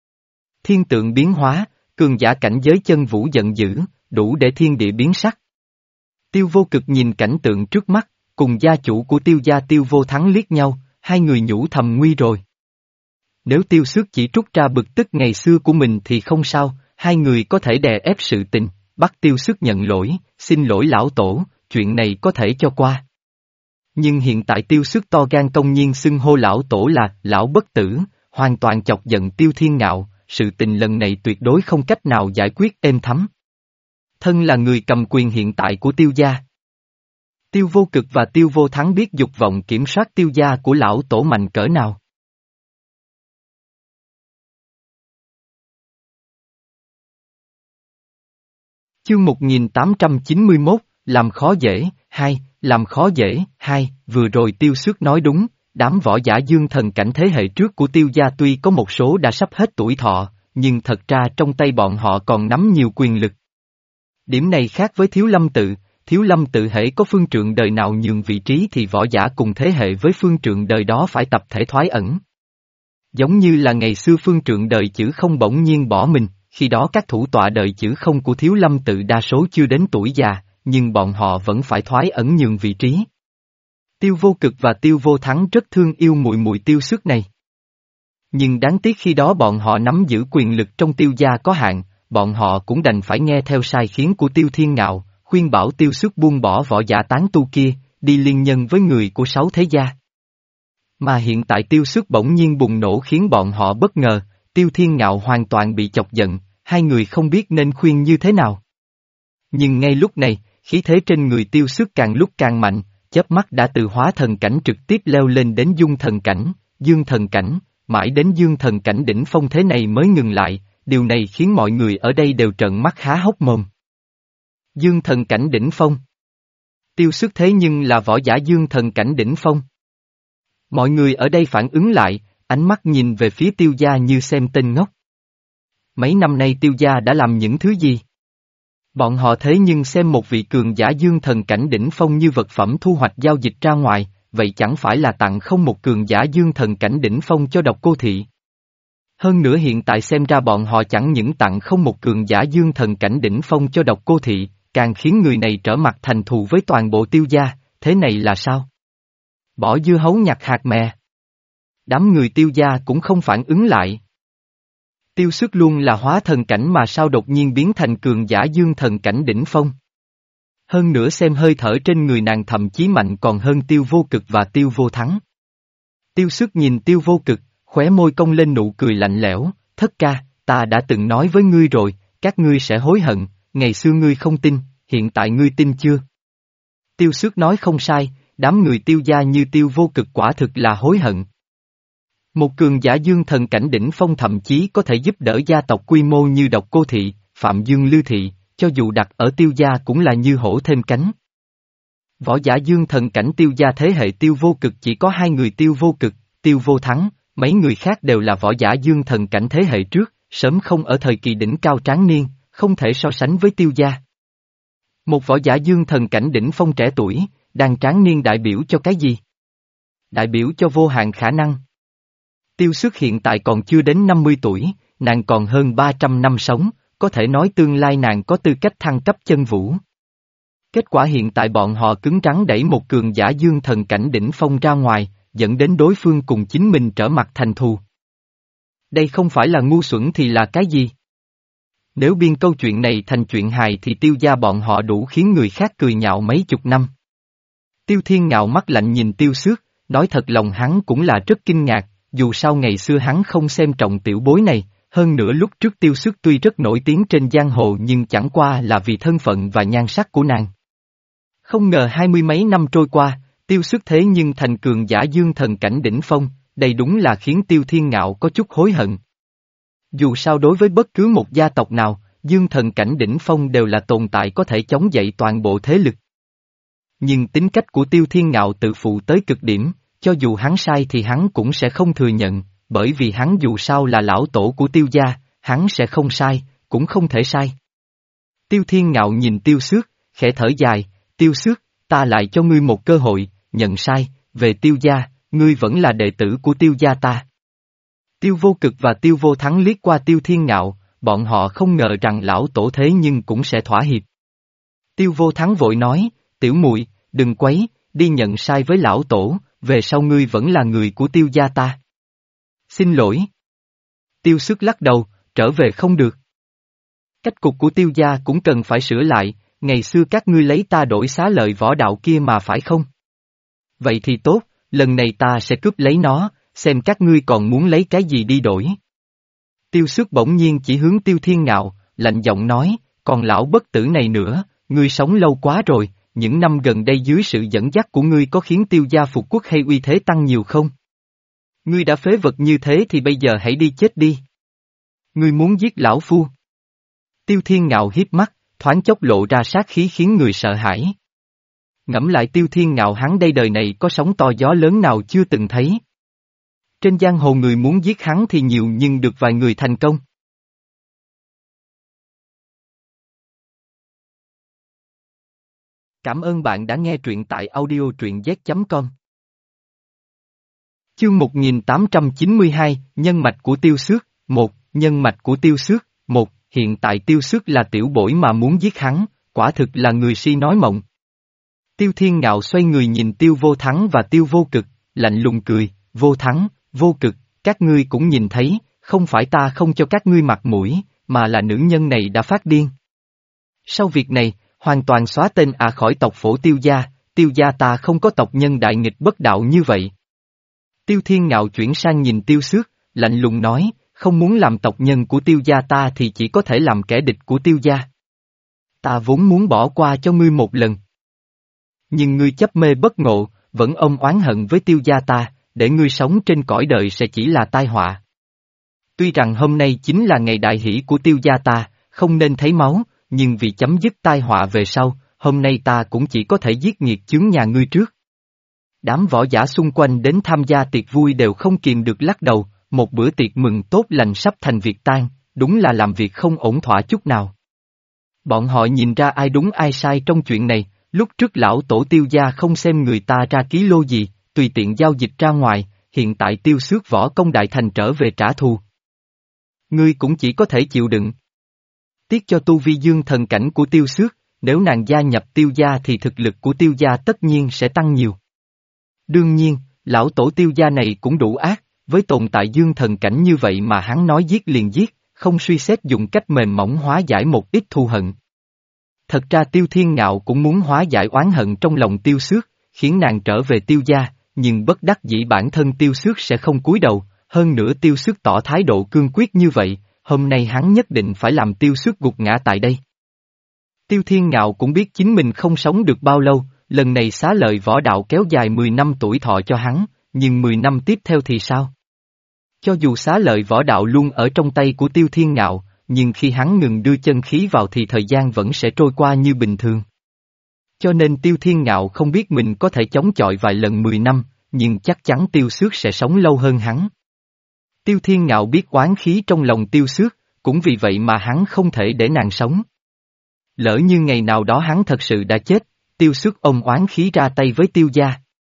Thiên tượng biến hóa, cường giả cảnh giới chân vũ giận dữ, đủ để thiên địa biến sắc. Tiêu Vô Cực nhìn cảnh tượng trước mắt, cùng gia chủ của Tiêu gia Tiêu Vô Thắng liếc nhau, hai người nhủ thầm nguy rồi. Nếu Tiêu Xước chỉ trút ra bực tức ngày xưa của mình thì không sao, hai người có thể đè ép sự tình, bắt Tiêu Xước nhận lỗi, xin lỗi lão tổ, chuyện này có thể cho qua. Nhưng hiện tại Tiêu Xước to gan công nhiên xưng hô lão tổ là lão bất tử, hoàn toàn chọc giận Tiêu Thiên Ngạo, sự tình lần này tuyệt đối không cách nào giải quyết êm thấm. Thân là người cầm quyền hiện tại của Tiêu gia. Tiêu Vô Cực và Tiêu Vô Thắng biết dục vọng kiểm soát Tiêu gia của lão tổ mạnh cỡ nào. Chương một nghìn tám trăm chín mươi mốt, làm khó dễ, hai, làm khó dễ, hai, vừa rồi Tiêu Xước nói đúng, đám võ giả dương thần cảnh thế hệ trước của Tiêu gia tuy có một số đã sắp hết tuổi thọ, nhưng thật ra trong tay bọn họ còn nắm nhiều quyền lực. Điểm này khác với Thiếu Lâm Tự, Thiếu Lâm Tự hễ có phương trượng đời nào nhường vị trí thì võ giả cùng thế hệ với phương trượng đời đó phải tập thể thoái ẩn. Giống như là ngày xưa phương trượng đời chữ không bỗng nhiên bỏ mình, khi đó các thủ tọa đời chữ không của Thiếu Lâm Tự đa số chưa đến tuổi già, nhưng bọn họ vẫn phải thoái ẩn nhường vị trí. Tiêu Vô Cực và Tiêu Vô Thắng rất thương yêu muội muội Tiêu Xước này. Nhưng đáng tiếc khi đó bọn họ nắm giữ quyền lực trong Tiêu gia có hạn, bọn họ cũng đành phải nghe theo sai khiến của Tiêu Thiên Ngạo, khuyên bảo Tiêu Xước buông bỏ võ giả tán tu kia, đi liên nhân với người của sáu thế gia. Mà hiện tại Tiêu Xước bỗng nhiên bùng nổ khiến bọn họ bất ngờ, Tiêu Thiên Ngạo hoàn toàn bị chọc giận, hai người không biết nên khuyên như thế nào. Nhưng ngay lúc này, khí thế trên người Tiêu Xước càng lúc càng mạnh, chớp mắt đã từ hóa thần cảnh trực tiếp leo lên đến dung thần cảnh, dương thần cảnh, mãi đến dương thần cảnh đỉnh phong thế này mới ngừng lại, điều này khiến mọi người ở đây đều trợn mắt há hốc mồm. Dương thần cảnh đỉnh phong. Tiêu Xước thế nhưng là võ giả dương thần cảnh đỉnh phong. Mọi người ở đây phản ứng lại, ánh mắt nhìn về phía Tiêu gia như xem tên ngốc. Mấy năm nay Tiêu gia đã làm những thứ gì? Bọn họ thế nhưng xem một vị cường giả dương thần cảnh đỉnh phong như vật phẩm thu hoạch giao dịch ra ngoài, vậy chẳng phải là tặng không một cường giả dương thần cảnh đỉnh phong cho Độc Cô Thị. Hơn nữa hiện tại xem ra bọn họ chẳng những tặng không một cường giả dương thần cảnh đỉnh phong cho Độc Cô Thị, càng khiến người này trở mặt thành thù với toàn bộ Tiêu gia, thế này là sao? Bỏ dưa hấu nhặt hạt mè. Đám người Tiêu gia cũng không phản ứng lại. Tiêu Xước luôn là hóa thần cảnh mà sao đột nhiên biến thành cường giả dương thần cảnh đỉnh phong. Hơn nữa xem hơi thở trên người nàng thậm chí mạnh còn hơn Tiêu Vô Cực và Tiêu Vô Thắng. Tiêu Xước nhìn Tiêu Vô Cực, khóe môi cong lên nụ cười lạnh lẽo, thất ca, ta đã từng nói với ngươi rồi, các ngươi sẽ hối hận, ngày xưa ngươi không tin, hiện tại ngươi tin chưa? Tiêu Xước nói không sai, đám người Tiêu gia như Tiêu Vô Cực quả thực là hối hận. Một cường giả dương thần cảnh đỉnh phong thậm chí có thể giúp đỡ gia tộc quy mô như Độc Cô Thị, Phạm Dương Lưu Thị, cho dù đặt ở Tiêu gia cũng là như hổ thêm cánh. Võ giả dương thần cảnh Tiêu gia thế hệ Tiêu Vô Cực chỉ có hai người Tiêu Vô Cực, Tiêu Vô Thắng, mấy người khác đều là võ giả dương thần cảnh thế hệ trước, sớm không ở thời kỳ đỉnh cao tráng niên, không thể so sánh với Tiêu gia. Một võ giả dương thần cảnh đỉnh phong trẻ tuổi, đang tráng niên đại biểu cho cái gì? Đại biểu cho vô hạn khả năng. Tiêu Xước hiện tại còn chưa đến năm mươi tuổi, nàng còn hơn ba trăm năm sống, có thể nói tương lai nàng có tư cách thăng cấp chân vũ. Kết quả hiện tại bọn họ cứng rắn đẩy một cường giả dương thần cảnh đỉnh phong ra ngoài, dẫn đến đối phương cùng chính mình trở mặt thành thù. Đây không phải là ngu xuẩn thì là cái gì? Nếu biên câu chuyện này thành chuyện hài thì Tiêu gia bọn họ đủ khiến người khác cười nhạo mấy chục năm. Tiêu Thiên Ngạo mắt lạnh nhìn Tiêu Xước, nói thật lòng hắn cũng là rất kinh ngạc, dù sao ngày xưa hắn không xem trọng tiểu bối này, hơn nữa lúc trước Tiêu Xước tuy rất nổi tiếng trên giang hồ nhưng chẳng qua là vì thân phận và nhan sắc của nàng. Không ngờ hai mươi mấy năm trôi qua, Tiêu Xước thế nhưng thành cường giả dương thần cảnh đỉnh phong, đây đúng là khiến Tiêu Thiên Ngạo có chút hối hận. Dù sao đối với bất cứ một gia tộc nào, dương thần cảnh đỉnh phong đều là tồn tại có thể chống dậy toàn bộ thế lực. Nhưng tính cách của Tiêu Thiên Ngạo tự phụ tới cực điểm, cho dù hắn sai thì hắn cũng sẽ không thừa nhận, bởi vì hắn dù sao là lão tổ của Tiêu gia, hắn sẽ không sai, cũng không thể sai. Tiêu Thiên Ngạo nhìn Tiêu Xước, khẽ thở dài, Tiêu Xước, ta lại cho ngươi một cơ hội, nhận sai, về Tiêu gia, ngươi vẫn là đệ tử của Tiêu gia ta. Tiêu Vô Cực và Tiêu Vô Thắng liếc qua Tiêu Thiên Ngạo, bọn họ không ngờ rằng lão tổ thế nhưng cũng sẽ thỏa hiệp. Tiêu Vô Thắng vội nói, tiểu muội, đừng quấy, đi nhận sai với lão tổ, về sau ngươi vẫn là người của Tiêu gia ta. Xin lỗi. Tiêu Xước lắc đầu, trở về không được. Cách cục của Tiêu gia cũng cần phải sửa lại, ngày xưa các ngươi lấy ta đổi xá lợi võ đạo kia mà phải không? Vậy thì tốt, lần này ta sẽ cướp lấy nó, xem các ngươi còn muốn lấy cái gì đi đổi. Tiêu Xước bỗng nhiên chỉ hướng Tiêu Thiên Ngạo, lạnh giọng nói, còn lão bất tử này nữa, ngươi sống lâu quá rồi, những năm gần đây dưới sự dẫn dắt của ngươi có khiến tiêu gia phục quốc hay uy thế tăng nhiều không? Ngươi đã phế vật như thế thì bây giờ hãy đi chết đi. Ngươi muốn giết lão phu. Tiêu Thiên Ngạo hiếp mắt, thoáng chốc lộ ra sát khí khiến người sợ hãi. Ngẫm lại Tiêu Thiên Ngạo hắn đây đời này có sóng to gió lớn nào chưa từng thấy. Trên giang hồ người muốn giết hắn thì nhiều nhưng được vài người thành công. Cảm ơn bạn đã nghe truyện tại audio truyện z chấm com. Chương một nghìn tám trăm chín mươi hai, Nhân mạch của Tiêu Xước, một, Nhân mạch của Tiêu Xước, một, hiện tại Tiêu Xước là tiểu bối mà muốn giết hắn, quả thực là người si nói mộng. Tiêu Thiên Ngạo xoay người nhìn Tiêu Vô Thắng và Tiêu Vô Cực, lạnh lùng cười, Vô Thắng, Vô Cực, các ngươi cũng nhìn thấy, không phải ta không cho các ngươi mặt mũi, mà là nữ nhân này đã phát điên. Sau việc này, hoàn toàn xóa tên à khỏi tộc phổ Tiêu gia, Tiêu gia ta không có tộc nhân đại nghịch bất đạo như vậy. Tiêu Thiên Ngạo chuyển sang nhìn Tiêu Xước, lạnh lùng nói, không muốn làm tộc nhân của Tiêu gia ta thì chỉ có thể làm kẻ địch của Tiêu gia. Ta vốn muốn bỏ qua cho ngươi một lần. Nhưng ngươi chấp mê bất ngộ, vẫn ôm oán hận với Tiêu gia ta, để ngươi sống trên cõi đời sẽ chỉ là tai họa. Tuy rằng hôm nay chính là ngày đại hỷ của Tiêu gia ta, không nên thấy máu, nhưng vì chấm dứt tai họa về sau, hôm nay ta cũng chỉ có thể giết nghiệt chướng nhà ngươi trước. Đám võ giả xung quanh đến tham gia tiệc vui đều không kìm được lắc đầu, một bữa tiệc mừng tốt lành sắp thành việc tan, đúng là làm việc không ổn thỏa chút nào. Bọn họ nhìn ra ai đúng ai sai trong chuyện này, lúc trước lão tổ Tiêu gia không xem người ta ra ký lô gì, tùy tiện giao dịch ra ngoài, hiện tại Tiêu Xước võ công đại thành trở về trả thù. Ngươi cũng chỉ có thể chịu đựng. Tiếc cho tu vi dương thần cảnh của Tiêu Xước, nếu nàng gia nhập Tiêu gia thì thực lực của Tiêu gia tất nhiên sẽ tăng nhiều. Đương nhiên, lão tổ Tiêu gia này cũng đủ ác, với tồn tại dương thần cảnh như vậy mà hắn nói giết liền giết, không suy xét dùng cách mềm mỏng hóa giải một ít thù hận. Thật ra Tiêu Thiên Ngạo cũng muốn hóa giải oán hận trong lòng Tiêu Xước, khiến nàng trở về Tiêu gia, nhưng bất đắc dĩ bản thân Tiêu Xước sẽ không cúi đầu, hơn nữa Tiêu Xước tỏ thái độ cương quyết như vậy, hôm nay hắn nhất định phải làm Tiêu Xước gục ngã tại đây. Tiêu Thiên Ngạo cũng biết chính mình không sống được bao lâu, lần này xá lợi võ đạo kéo dài mười năm tuổi thọ cho hắn, nhưng mười năm tiếp theo thì sao? Cho dù xá lợi võ đạo luôn ở trong tay của Tiêu Thiên Ngạo, nhưng khi hắn ngừng đưa chân khí vào thì thời gian vẫn sẽ trôi qua như bình thường. Cho nên Tiêu Thiên Ngạo không biết mình có thể chống chọi vài lần mười năm, nhưng chắc chắn Tiêu Xước sẽ sống lâu hơn hắn. Tiêu Thiên Ngạo biết oán khí trong lòng Tiêu Xước, cũng vì vậy mà hắn không thể để nàng sống. Lỡ như ngày nào đó hắn thật sự đã chết, Tiêu Xước ôm oán khí ra tay với Tiêu gia.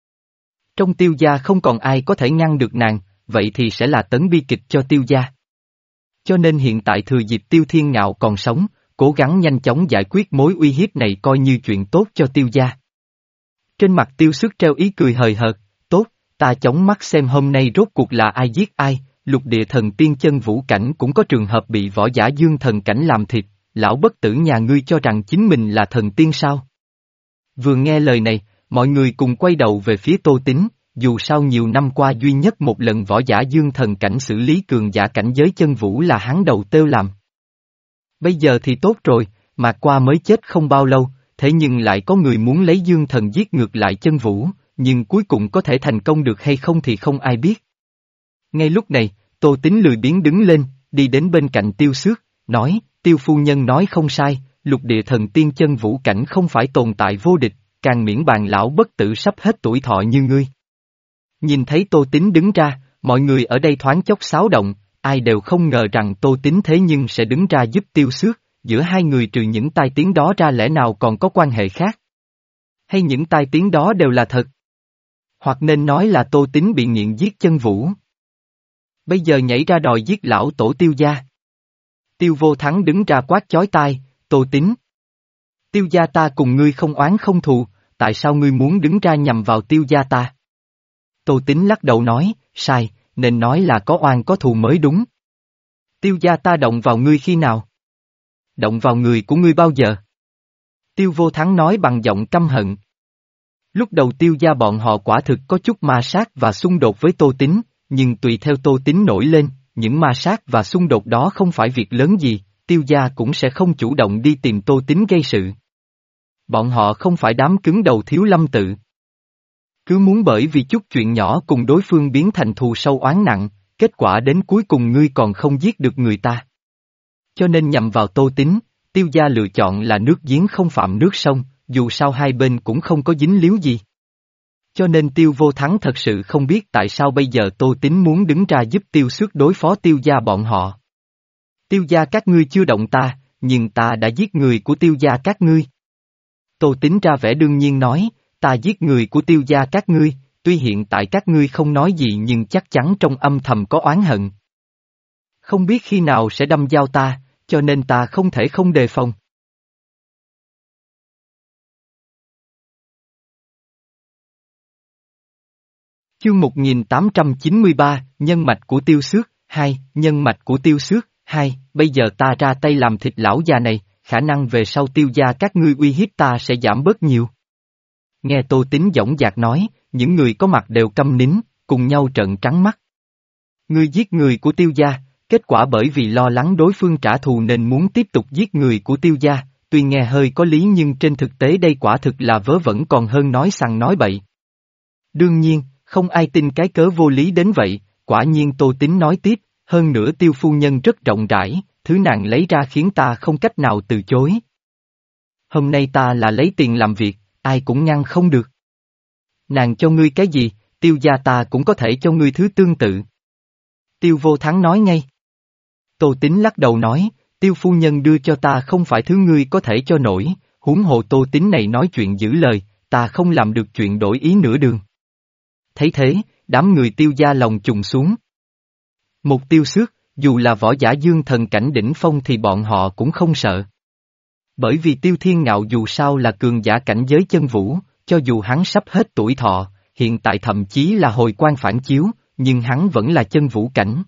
Trong Tiêu gia không còn ai có thể ngăn được nàng, vậy thì sẽ là tấn bi kịch cho Tiêu gia. Cho nên hiện tại thừa dịp Tiêu Thiên Ngạo còn sống, cố gắng nhanh chóng giải quyết mối uy hiếp này coi như chuyện tốt cho Tiêu gia. Trên mặt Tiêu Xước treo ý cười hời hợt, tốt, ta chóng mắt xem hôm nay rốt cuộc là ai giết ai, lục địa thần tiên chân vũ cảnh cũng có trường hợp bị võ giả dương thần cảnh làm thịt, lão bất tử nhà ngươi cho rằng chính mình là thần tiên sao? Vừa nghe lời này, mọi người cùng quay đầu về phía Tô Tín, dù sao nhiều năm qua duy nhất một lần võ giả dương thần cảnh xử lý cường giả cảnh giới chân vũ là hắn đầu têu làm. Bây giờ thì tốt rồi, mà qua mới chết không bao lâu, thế nhưng lại có người muốn lấy dương thần giết ngược lại chân vũ, nhưng cuối cùng có thể thành công được hay không thì không ai biết. Ngay lúc này, Tô Tín lười biếng đứng lên, đi đến bên cạnh Tiêu Xước, nói, Tiêu phu nhân nói không sai, lục địa thần tiên chân vũ cảnh không phải tồn tại vô địch, càng miễn bàn lão bất tử sắp hết tuổi thọ như ngươi. Nhìn thấy Tô Tín đứng ra, mọi người ở đây thoáng chốc xáo động, ai đều không ngờ rằng Tô Tín thế nhưng sẽ đứng ra giúp Tiêu Xước, giữa hai người trừ những tai tiếng đó ra lẽ nào còn có quan hệ khác? Hay những tai tiếng đó đều là thật? Hoặc nên nói là Tô Tín bị nghiện giết chân vũ. Bây giờ nhảy ra đòi giết lão tổ Tiêu gia. Tiêu Vô Thắng đứng ra quát chói tai, Tô Tín. Tiêu gia ta cùng ngươi không oán không thù, tại sao ngươi muốn đứng ra nhằm vào Tiêu gia ta? Tô Tín lắc đầu nói, sai, nên nói là có oan có thù mới đúng. Tiêu gia ta động vào ngươi khi nào? Động vào người của ngươi bao giờ? Tiêu Vô Thắng nói bằng giọng căm hận. Lúc đầu Tiêu gia bọn họ quả thực có chút ma sát và xung đột với Tô Tín, nhưng tùy theo Tô Tín nổi lên, những ma sát và xung đột đó không phải việc lớn gì, Tiêu gia cũng sẽ không chủ động đi tìm Tô Tín gây sự. Bọn họ không phải đám cứng đầu Thiếu Lâm tự. Cứ muốn bởi vì chút chuyện nhỏ cùng đối phương biến thành thù sâu oán nặng, kết quả đến cuối cùng ngươi còn không giết được người ta. Cho nên nhằm vào Tô Tín, Tiêu gia lựa chọn là nước giếng không phạm nước sông, dù sao hai bên cũng không có dính líu gì. Cho nên Tiêu Vô Thắng thật sự không biết tại sao bây giờ Tô Tín muốn đứng ra giúp Tiêu Xước đối phó Tiêu gia bọn họ. Tiêu gia các ngươi chưa động ta, nhưng ta đã giết người của Tiêu gia các ngươi. Tô Tín ra vẻ đương nhiên nói, ta giết người của Tiêu gia các ngươi, tuy hiện tại các ngươi không nói gì nhưng chắc chắn trong âm thầm có oán hận. Không biết khi nào sẽ đâm dao ta, cho nên ta không thể không đề phòng. Chương một nghìn tám trăm chín mươi ba, Nhân mạch của Tiêu Xước, hai, Nhân mạch của Tiêu Xước, hai, bây giờ ta ra tay làm thịt lão già này, khả năng về sau Tiêu gia các ngươi uy hiếp ta sẽ giảm bớt nhiều. Nghe Tô Tín dõng dạc nói, những người có mặt đều câm nín, cùng nhau trợn trắng mắt. Ngươi giết người của Tiêu gia, kết quả bởi vì lo lắng đối phương trả thù nên muốn tiếp tục giết người của Tiêu gia, tuy nghe hơi có lý nhưng trên thực tế đây quả thực là vớ vẩn còn hơn nói sằng nói bậy. Đương nhiên, không ai tin cái cớ vô lý đến vậy, quả nhiên Tô Tín nói tiếp, hơn nữa Tiêu phu nhân rất rộng rãi, thứ nàng lấy ra khiến ta không cách nào từ chối. Hôm nay ta là lấy tiền làm việc, ai cũng ngăn không được. Nàng cho ngươi cái gì, Tiêu gia ta cũng có thể cho ngươi thứ tương tự. Tiêu Vô Thắng nói ngay. Tô Tín lắc đầu nói, Tiêu phu nhân đưa cho ta không phải thứ ngươi có thể cho nổi, huống hồ Tô Tín này nói chuyện giữ lời, ta không làm được chuyện đổi ý nửa đường. Thấy thế, đám người Tiêu gia lòng trùng xuống. Một Tiêu Xước, dù là võ giả dương thần cảnh đỉnh phong thì bọn họ cũng không sợ. Bởi vì Tiêu Thiên Ngạo dù sao là cường giả cảnh giới chân vũ, cho dù hắn sắp hết tuổi thọ, hiện tại thậm chí là hồi quan phản chiếu, nhưng hắn vẫn là chân vũ cảnh.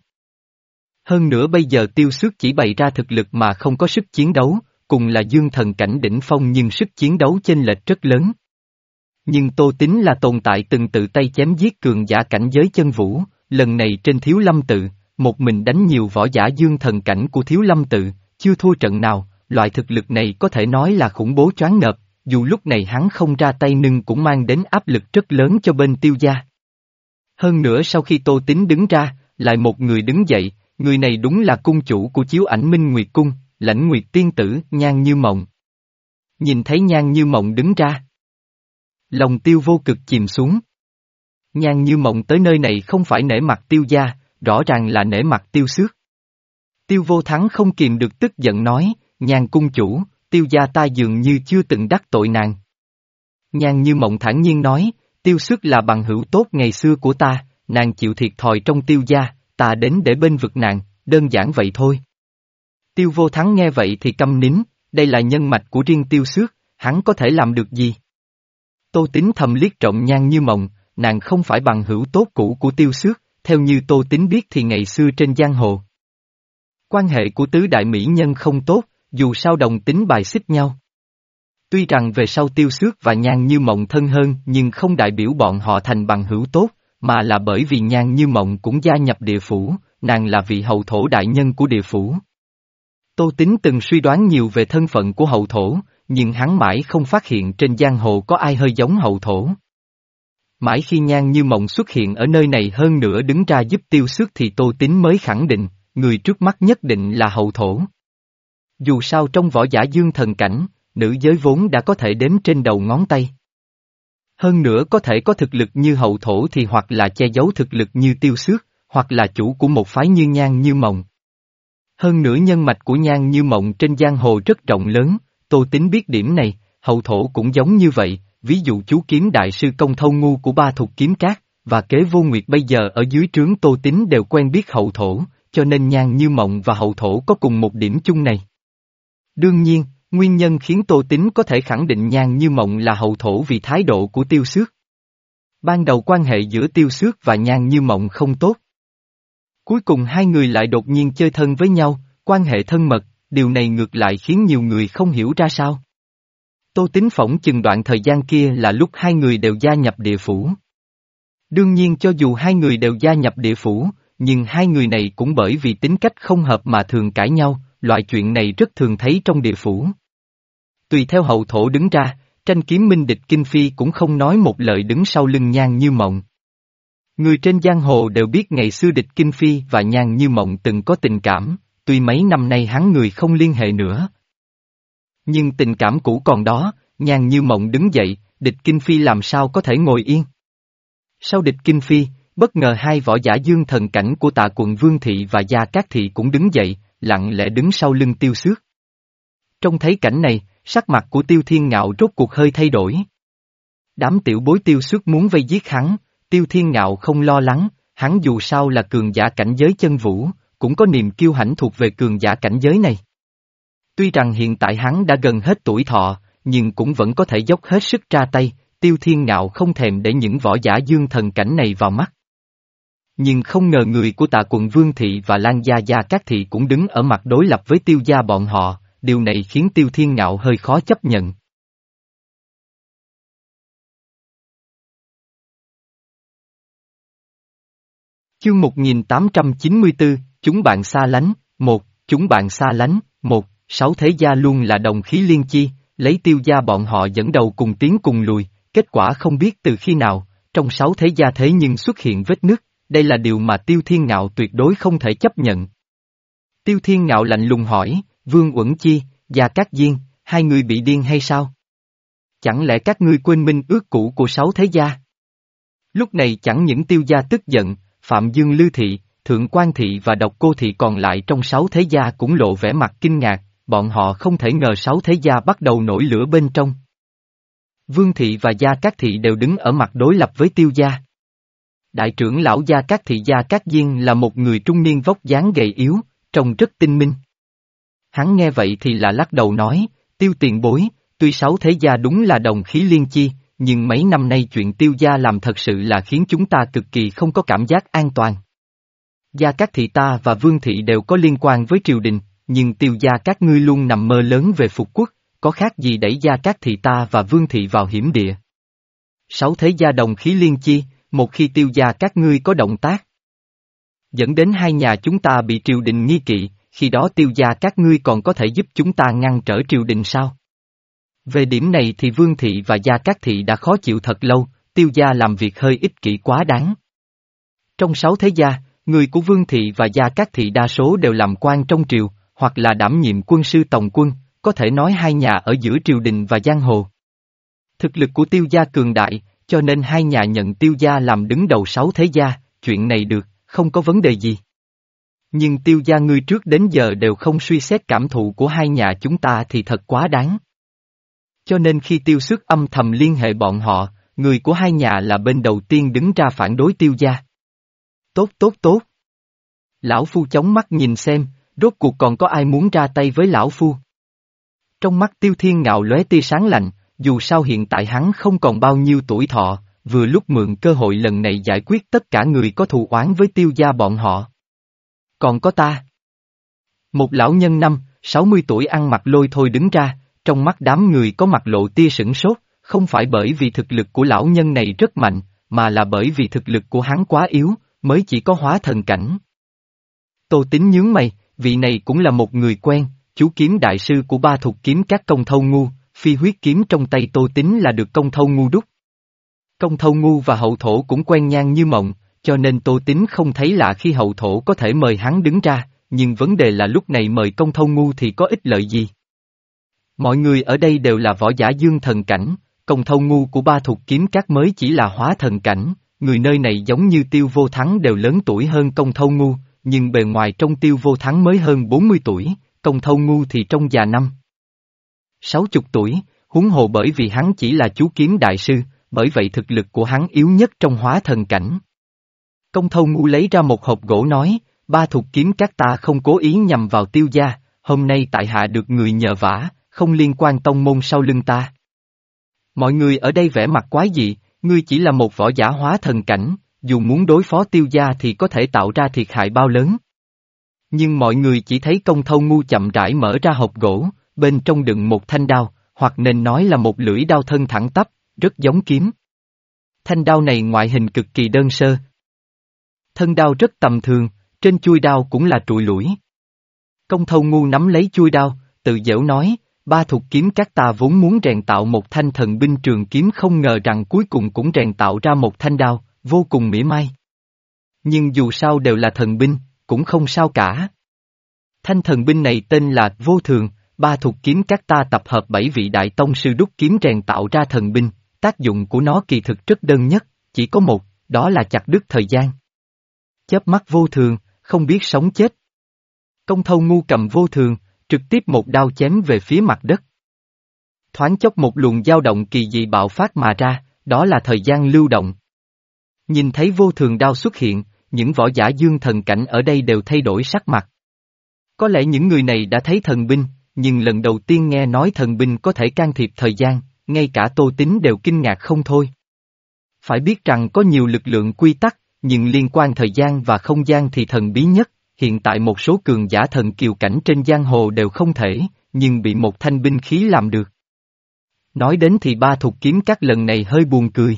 Hơn nữa bây giờ Tiêu Xước chỉ bày ra thực lực mà không có sức chiến đấu, cùng là dương thần cảnh đỉnh phong nhưng sức chiến đấu chênh lệch rất lớn. Nhưng Tô Tín là tồn tại từng tự tay chém giết cường giả cảnh giới chân vũ, lần này trên Thiếu Lâm tự, một mình đánh nhiều võ giả dương thần cảnh của Thiếu Lâm tự, chưa thua trận nào, loại thực lực này có thể nói là khủng bố choáng ngợp, dù lúc này hắn không ra tay nhưng cũng mang đến áp lực rất lớn cho bên Tiêu gia. Hơn nữa sau khi Tô Tín đứng ra, lại một người đứng dậy, người này đúng là cung chủ của Chiếu Ảnh Minh Nguyệt Cung, Lãnh Nguyệt Tiên Tử, Nhan Như Mộng. Nhìn thấy Nhan Như Mộng đứng ra, lòng Tiêu Vô Cực chìm xuống. Nhan Như Mộng tới nơi này không phải nể mặt Tiêu gia, rõ ràng là nể mặt Tiêu Xước. Tiêu Vô Thắng không kìm được tức giận nói, Nhan cung chủ, Tiêu gia ta dường như chưa từng đắc tội nàng. Nhan Như Mộng thản nhiên nói, Tiêu Xước là bằng hữu tốt ngày xưa của ta, nàng chịu thiệt thòi trong Tiêu gia, ta đến để bên vực nàng, đơn giản vậy thôi. Tiêu Vô Thắng nghe vậy thì câm nín, đây là nhân mạch của riêng Tiêu Xước, hắn có thể làm được gì? Tô Tín thầm liếc trộm Nhan Như Mộng, nàng không phải bằng hữu tốt cũ của Tiêu Xước, theo như Tô Tín biết thì ngày xưa trên giang hồ. Quan hệ của tứ đại mỹ nhân không tốt, dù sao đồng tính bài xích nhau. Tuy rằng về sau Tiêu Xước và Nhan Như Mộng thân hơn nhưng không đại biểu bọn họ thành bằng hữu tốt, mà là bởi vì Nhan Như Mộng cũng gia nhập địa phủ, nàng là vị hậu thổ đại nhân của địa phủ. Tô Tín từng suy đoán nhiều về thân phận của hậu thổ, nhưng hắn mãi không phát hiện trên giang hồ có ai hơi giống hậu thổ. Mãi khi Nhan Như Mộng xuất hiện ở nơi này hơn nữa đứng ra giúp Tiêu Xước thì Tô Tín mới khẳng định, người trước mắt nhất định là hậu thổ. Dù sao trong võ giả dương thần cảnh, nữ giới vốn đã có thể đếm trên đầu ngón tay. Hơn nữa có thể có thực lực như hậu thổ thì hoặc là che giấu thực lực như Tiêu Xước, hoặc là chủ của một phái như Nhan Như Mộng. Hơn nữa nhân mạch của Nhan Như Mộng trên giang hồ rất rộng lớn, Tô Tín biết điểm này, hậu thổ cũng giống như vậy, ví dụ chú kiếm đại sư Công Thâu Ngu của Ba Thục Kiếm Cát, và Kế Vô Nguyệt bây giờ ở dưới trướng Tô Tín đều quen biết hậu thổ, cho nên Nhan Như Mộng và hậu thổ có cùng một điểm chung này. Đương nhiên, nguyên nhân khiến Tô Tín có thể khẳng định Nhan Như Mộng là hậu thổ vì thái độ của Tiêu Xước. Ban đầu quan hệ giữa Tiêu Xước và Nhan Như Mộng không tốt. Cuối cùng hai người lại đột nhiên chơi thân với nhau, quan hệ thân mật, điều này ngược lại khiến nhiều người không hiểu ra sao. Tô Tín phỏng chừng đoạn thời gian kia là lúc hai người đều gia nhập địa phủ. Đương nhiên cho dù hai người đều gia nhập địa phủ, nhưng hai người này cũng bởi vì tính cách không hợp mà thường cãi nhau, loại chuyện này rất thường thấy trong địa phủ. Tùy theo hậu thổ đứng ra, tranh kiếm minh địch Kinh Phi cũng không nói một lời đứng sau lưng Nhan Như Mộng. Người trên giang hồ đều biết ngày xưa địch Kinh Phi và Nhan Như Mộng từng có tình cảm, tuy mấy năm nay hắn người không liên hệ nữa. Nhưng tình cảm cũ còn đó, Nhan Như Mộng đứng dậy, địch Kinh Phi làm sao có thể ngồi yên. Sau địch Kinh Phi, bất ngờ hai võ giả dương thần cảnh của Tạ Quận Vương Thị và Gia Cát Thị cũng đứng dậy, lặng lẽ đứng sau lưng Tiêu Xước. Trông thấy cảnh này, sắc mặt của Tiêu Thiên Ngạo rốt cuộc hơi thay đổi. Đám tiểu bối Tiêu Xước muốn vây giết hắn, Tiêu Thiên Ngạo không lo lắng, hắn dù sao là cường giả cảnh giới chân vũ, cũng có niềm kiêu hãnh thuộc về cường giả cảnh giới này. Tuy rằng hiện tại hắn đã gần hết tuổi thọ, nhưng cũng vẫn có thể dốc hết sức ra tay, Tiêu Thiên Ngạo không thèm để những võ giả dương thần cảnh này vào mắt. Nhưng không ngờ người của Tạ Quận Vương Thị và Lan Gia Gia Cát Thị cũng đứng ở mặt đối lập với Tiêu gia bọn họ, điều này khiến Tiêu Thiên Ngạo hơi khó chấp nhận. Chương một nghìn tám trăm chín mươi tư, chúng bạn xa lánh, một, chúng bạn xa lánh, một, sáu thế gia luôn là đồng khí liên chi, lấy Tiêu gia bọn họ dẫn đầu cùng tiến cùng lùi, kết quả không biết từ khi nào, trong sáu thế gia thế nhưng xuất hiện vết nứt, đây là điều mà Tiêu Thiên Ngạo tuyệt đối không thể chấp nhận. Tiêu Thiên Ngạo lạnh lùng hỏi, Vương Uẩn Chi, Gia Cát Diên, hai người bị điên hay sao? Chẳng lẽ các ngươi quên minh ước cũ của sáu thế gia? Lúc này chẳng những Tiêu gia tức giận, Phạm Dương Lư Thị, Thượng Quan Thị và Độc Cô Thị còn lại trong sáu thế gia cũng lộ vẻ mặt kinh ngạc, bọn họ không thể ngờ sáu thế gia bắt đầu nổi lửa bên trong. Vương Thị và Gia Cát Thị đều đứng ở mặt đối lập với Tiêu gia. Đại trưởng lão Gia Cát Thị Gia Cát Diên là một người trung niên vóc dáng gầy yếu, trông rất tinh minh. Hắn nghe vậy thì là lắc đầu nói, Tiêu tiền bối, tuy sáu thế gia đúng là đồng khí liên chi, nhưng mấy năm nay chuyện Tiêu gia làm thật sự là khiến chúng ta cực kỳ không có cảm giác an toàn. Gia Cát Thị ta và Vương Thị đều có liên quan với triều đình, nhưng Tiêu gia các ngươi luôn nằm mơ lớn về phục quốc, có khác gì đẩy Gia Cát Thị ta và Vương Thị vào hiểm địa. Sáu thế gia đồng khí liên chi, một khi Tiêu gia các ngươi có động tác, dẫn đến hai nhà chúng ta bị triều đình nghi kỵ, khi đó Tiêu gia các ngươi còn có thể giúp chúng ta ngăn trở triều đình sao? Về điểm này thì Vương Thị và Gia Cát Thị đã khó chịu thật lâu, Tiêu gia làm việc hơi ích kỷ quá đáng. Trong sáu thế gia, người của Vương Thị và Gia Cát Thị đa số đều làm quan trong triều, hoặc là đảm nhiệm quân sư tổng quân, có thể nói hai nhà ở giữa triều đình và giang hồ. Thực lực của Tiêu gia cường đại, cho nên hai nhà nhận Tiêu gia làm đứng đầu sáu thế gia, chuyện này được, không có vấn đề gì. Nhưng Tiêu gia ngươi trước đến giờ đều không suy xét cảm thụ của hai nhà chúng ta thì thật quá đáng. Cho nên khi Tiêu Xước âm thầm liên hệ bọn họ, người của hai nhà là bên đầu tiên đứng ra phản đối Tiêu gia. Tốt tốt tốt. Lão Phu chóng mắt nhìn xem, rốt cuộc còn có ai muốn ra tay với Lão Phu. Trong mắt Tiêu Thiên Ngạo lóe tia sáng lạnh, dù sao hiện tại hắn không còn bao nhiêu tuổi thọ, vừa lúc mượn cơ hội lần này giải quyết tất cả người có thù oán với Tiêu gia bọn họ. Còn có ta. Một lão nhân năm, sáu mươi tuổi ăn mặc lôi thôi đứng ra, trong mắt đám người có mặt lộ tia sửng sốt, không phải bởi vì thực lực của lão nhân này rất mạnh, mà là bởi vì thực lực của hắn quá yếu, mới chỉ có hóa thần cảnh. Tô Tín nhướng mày, vị này cũng là một người quen, chú kiếm đại sư của ba thuộc kiếm các Công Thâu Ngu, phi huyết kiếm trong tay Tô Tín là được Công Thâu Ngu đúc. Công Thâu Ngu và Hậu Thổ cũng quen Nhan Như Mộng, cho nên Tô Tín không thấy lạ khi Hậu Thổ có thể mời hắn đứng ra, nhưng vấn đề là lúc này mời Công Thâu Ngu thì có ích lợi gì? Mọi người ở đây đều là võ giả dương thần cảnh, Công Thâu Ngu của ba thuộc kiếm các mới chỉ là hóa thần cảnh, người nơi này giống như Tiêu Vô Thắng đều lớn tuổi hơn Công Thâu Ngu, nhưng bề ngoài trong Tiêu Vô Thắng mới hơn bốn mươi tuổi, Công Thâu Ngu thì trong già năm sáu mươi tuổi, huống hồ bởi vì hắn chỉ là chú kiếm đại sư, bởi vậy thực lực của hắn yếu nhất trong hóa thần cảnh. Công Thâu Ngu lấy ra một hộp gỗ nói, ba thuộc kiếm các ta không cố ý nhằm vào Tiêu gia, hôm nay tại hạ được người nhờ vả, không liên quan tông môn sau lưng ta. Mọi người ở đây vẻ mặt quái dị, ngươi chỉ là một võ giả hóa thần cảnh, dù muốn đối phó Tiêu gia thì có thể tạo ra thiệt hại bao lớn. Nhưng mọi người chỉ thấy Công Thâu Ngu chậm rãi mở ra hộp gỗ, bên trong đựng một thanh đao, hoặc nên nói là một lưỡi đao thân thẳng tắp, rất giống kiếm. Thanh đao này ngoại hình cực kỳ đơn sơ. Thân đao rất tầm thường, trên chuôi đao cũng là trụi lủi. Công Thâu Ngu nắm lấy chuôi đao, tự giễu nói, ba thục kiếm các ta vốn muốn rèn tạo một thanh thần binh trường kiếm, không ngờ rằng cuối cùng cũng rèn tạo ra một thanh đao, vô cùng mỉa mai. Nhưng dù sao đều là thần binh, cũng không sao cả. Thanh thần binh này tên là Vô Thường, ba thục kiếm các ta tập hợp bảy vị đại tông sư đúc kiếm rèn tạo ra thần binh, tác dụng của nó kỳ thực rất đơn nhất, chỉ có một, đó là chặt đứt thời gian. Chớp mắt vô thường, không biết sống chết. Công Thâu Ngu cầm vô thường, trực tiếp một đao chém về phía mặt đất. Thoáng chốc một luồng dao động kỳ dị bạo phát mà ra, đó là thời gian lưu động. Nhìn thấy vô thường đao xuất hiện, những võ giả dương thần cảnh ở đây đều thay đổi sắc mặt. Có lẽ những người này đã thấy thần binh, nhưng lần đầu tiên nghe nói thần binh có thể can thiệp thời gian, ngay cả Tô Tín đều kinh ngạc không thôi. Phải biết rằng có nhiều lực lượng quy tắc, nhưng liên quan thời gian và không gian thì thần bí nhất, hiện tại một số cường giả thần kiều cảnh trên giang hồ đều không thể, nhưng bị một thanh binh khí làm được. Nói đến thì ba thục kiếm các lần này hơi buồn cười.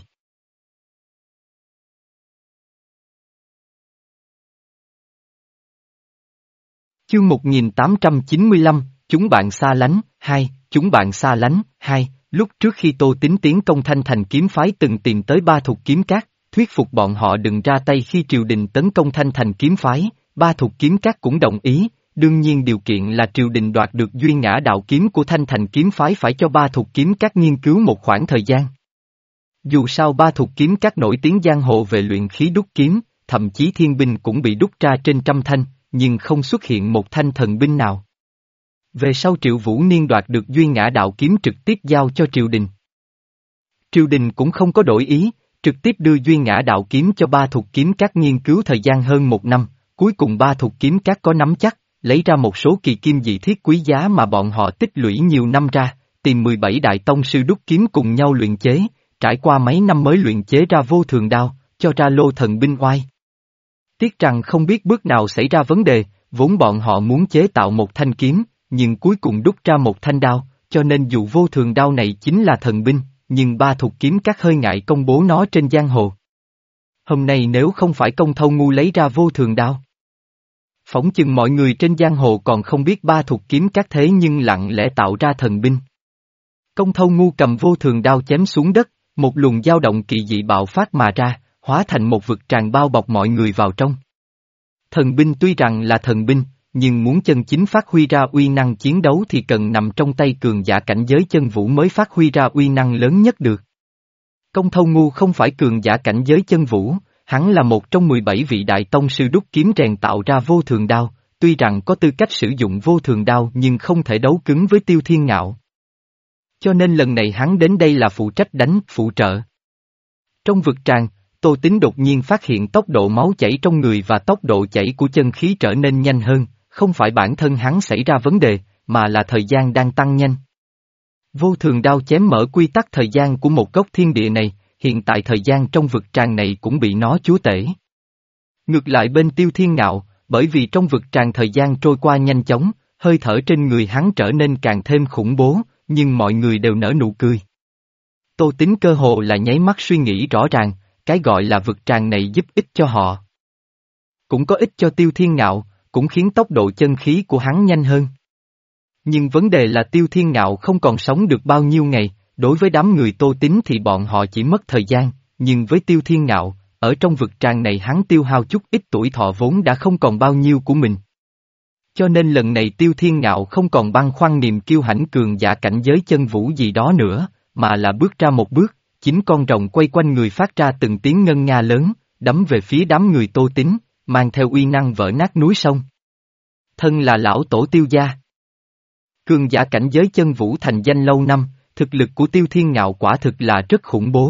Chương một nghìn tám trăm chín mươi lăm, chúng bạn xa lánh, hai, chúng bạn xa lánh, hai, lúc trước khi Tô Tín tiến công Thanh Thành kiếm phái từng tìm tới ba thục kiếm các, thuyết phục bọn họ đừng ra tay khi triều đình tấn công Thanh Thành kiếm phái, ba thục kiếm các cũng đồng ý, đương nhiên điều kiện là triều đình đoạt được duy ngã đạo kiếm của Thanh Thành kiếm phái phải cho ba thục kiếm các nghiên cứu một khoảng thời gian. Dù sao ba thục kiếm các nổi tiếng giang hồ về luyện khí đúc kiếm, thậm chí thiên binh cũng bị đúc ra trên trăm thanh, nhưng không xuất hiện một thanh thần binh nào. Về sau Triệu Vũ Niên đoạt được duy ngã đạo kiếm trực tiếp giao cho triều đình. Triều đình cũng không có đổi ý, trực tiếp đưa duy ngã đạo kiếm cho ba thục kiếm các nghiên cứu thời gian hơn một năm, cuối cùng ba thục kiếm các có nắm chắc, lấy ra một số kỳ kim dị thiết quý giá mà bọn họ tích lũy nhiều năm ra, tìm mười bảy đại tông sư đúc kiếm cùng nhau luyện chế, trải qua mấy năm mới luyện chế ra vô thường đao, cho ra lô thần binh oai. Tiếc rằng không biết bước nào xảy ra vấn đề, vốn bọn họ muốn chế tạo một thanh kiếm, nhưng cuối cùng đúc ra một thanh đao, cho nên dù vô thường đao này chính là thần binh, nhưng ba thục kiếm các hơi ngại công bố nó trên giang hồ. Hôm nay nếu không phải Công Thâu Ngu lấy ra vô thường đao, phỏng chừng mọi người trên giang hồ còn không biết ba thục kiếm các thế nhưng lặng lẽ tạo ra thần binh. Công Thâu Ngu cầm vô thường đao chém xuống đất, một luồng dao động kỳ dị bạo phát mà ra, hóa thành một vực tràn bao bọc mọi người vào trong. Thần binh tuy rằng là thần binh, nhưng muốn chân chính phát huy ra uy năng chiến đấu thì cần nằm trong tay cường giả cảnh giới chân vũ mới phát huy ra uy năng lớn nhất được. Công Thâu Ngu không phải cường giả cảnh giới chân vũ, hắn là một trong mười bảy vị đại tông sư đúc kiếm rèn tạo ra vô thường đao, tuy rằng có tư cách sử dụng vô thường đao nhưng không thể đấu cứng với Tiêu Thiên Ngạo. Cho nên lần này hắn đến đây là phụ trách đánh, phụ trợ. Trong vực tràn, Tô Tín đột nhiên phát hiện tốc độ máu chảy trong người và tốc độ chảy của chân khí trở nên nhanh hơn, không phải bản thân hắn xảy ra vấn đề, mà là thời gian đang tăng nhanh. Vô thường đao chém mở quy tắc thời gian của một góc thiên địa này, hiện tại thời gian trong vực tràn này cũng bị nó chúa tể. Ngược lại bên Tiêu Thiên Ngạo, bởi vì trong vực tràn thời gian trôi qua nhanh chóng, hơi thở trên người hắn trở nên càng thêm khủng bố, nhưng mọi người đều nở nụ cười. Tô Tín cơ hồ là nháy mắt suy nghĩ rõ ràng, cái gọi là vực tràn này giúp ích cho họ. Cũng có ích cho Tiêu Thiên Ngạo, cũng khiến tốc độ chân khí của hắn nhanh hơn. Nhưng vấn đề là Tiêu Thiên Ngạo không còn sống được bao nhiêu ngày, đối với đám người Tô Tín thì bọn họ chỉ mất thời gian, nhưng với Tiêu Thiên Ngạo, ở trong vực tràn này hắn tiêu hao chút ít tuổi thọ vốn đã không còn bao nhiêu của mình. Cho nên lần này Tiêu Thiên Ngạo không còn băn khoăn niềm kiêu hãnh cường giả cảnh giới chân vũ gì đó nữa, mà là bước ra một bước, chính con rồng quay quanh người phát ra từng tiếng ngân nga lớn, đấm về phía đám người Tô Tín, mang theo uy năng vỡ nát núi sông. Thân là lão tổ Tiêu gia. Cường giả cảnh giới chân vũ thành danh lâu năm, thực lực của Tiêu Thiên Ngạo quả thực là rất khủng bố.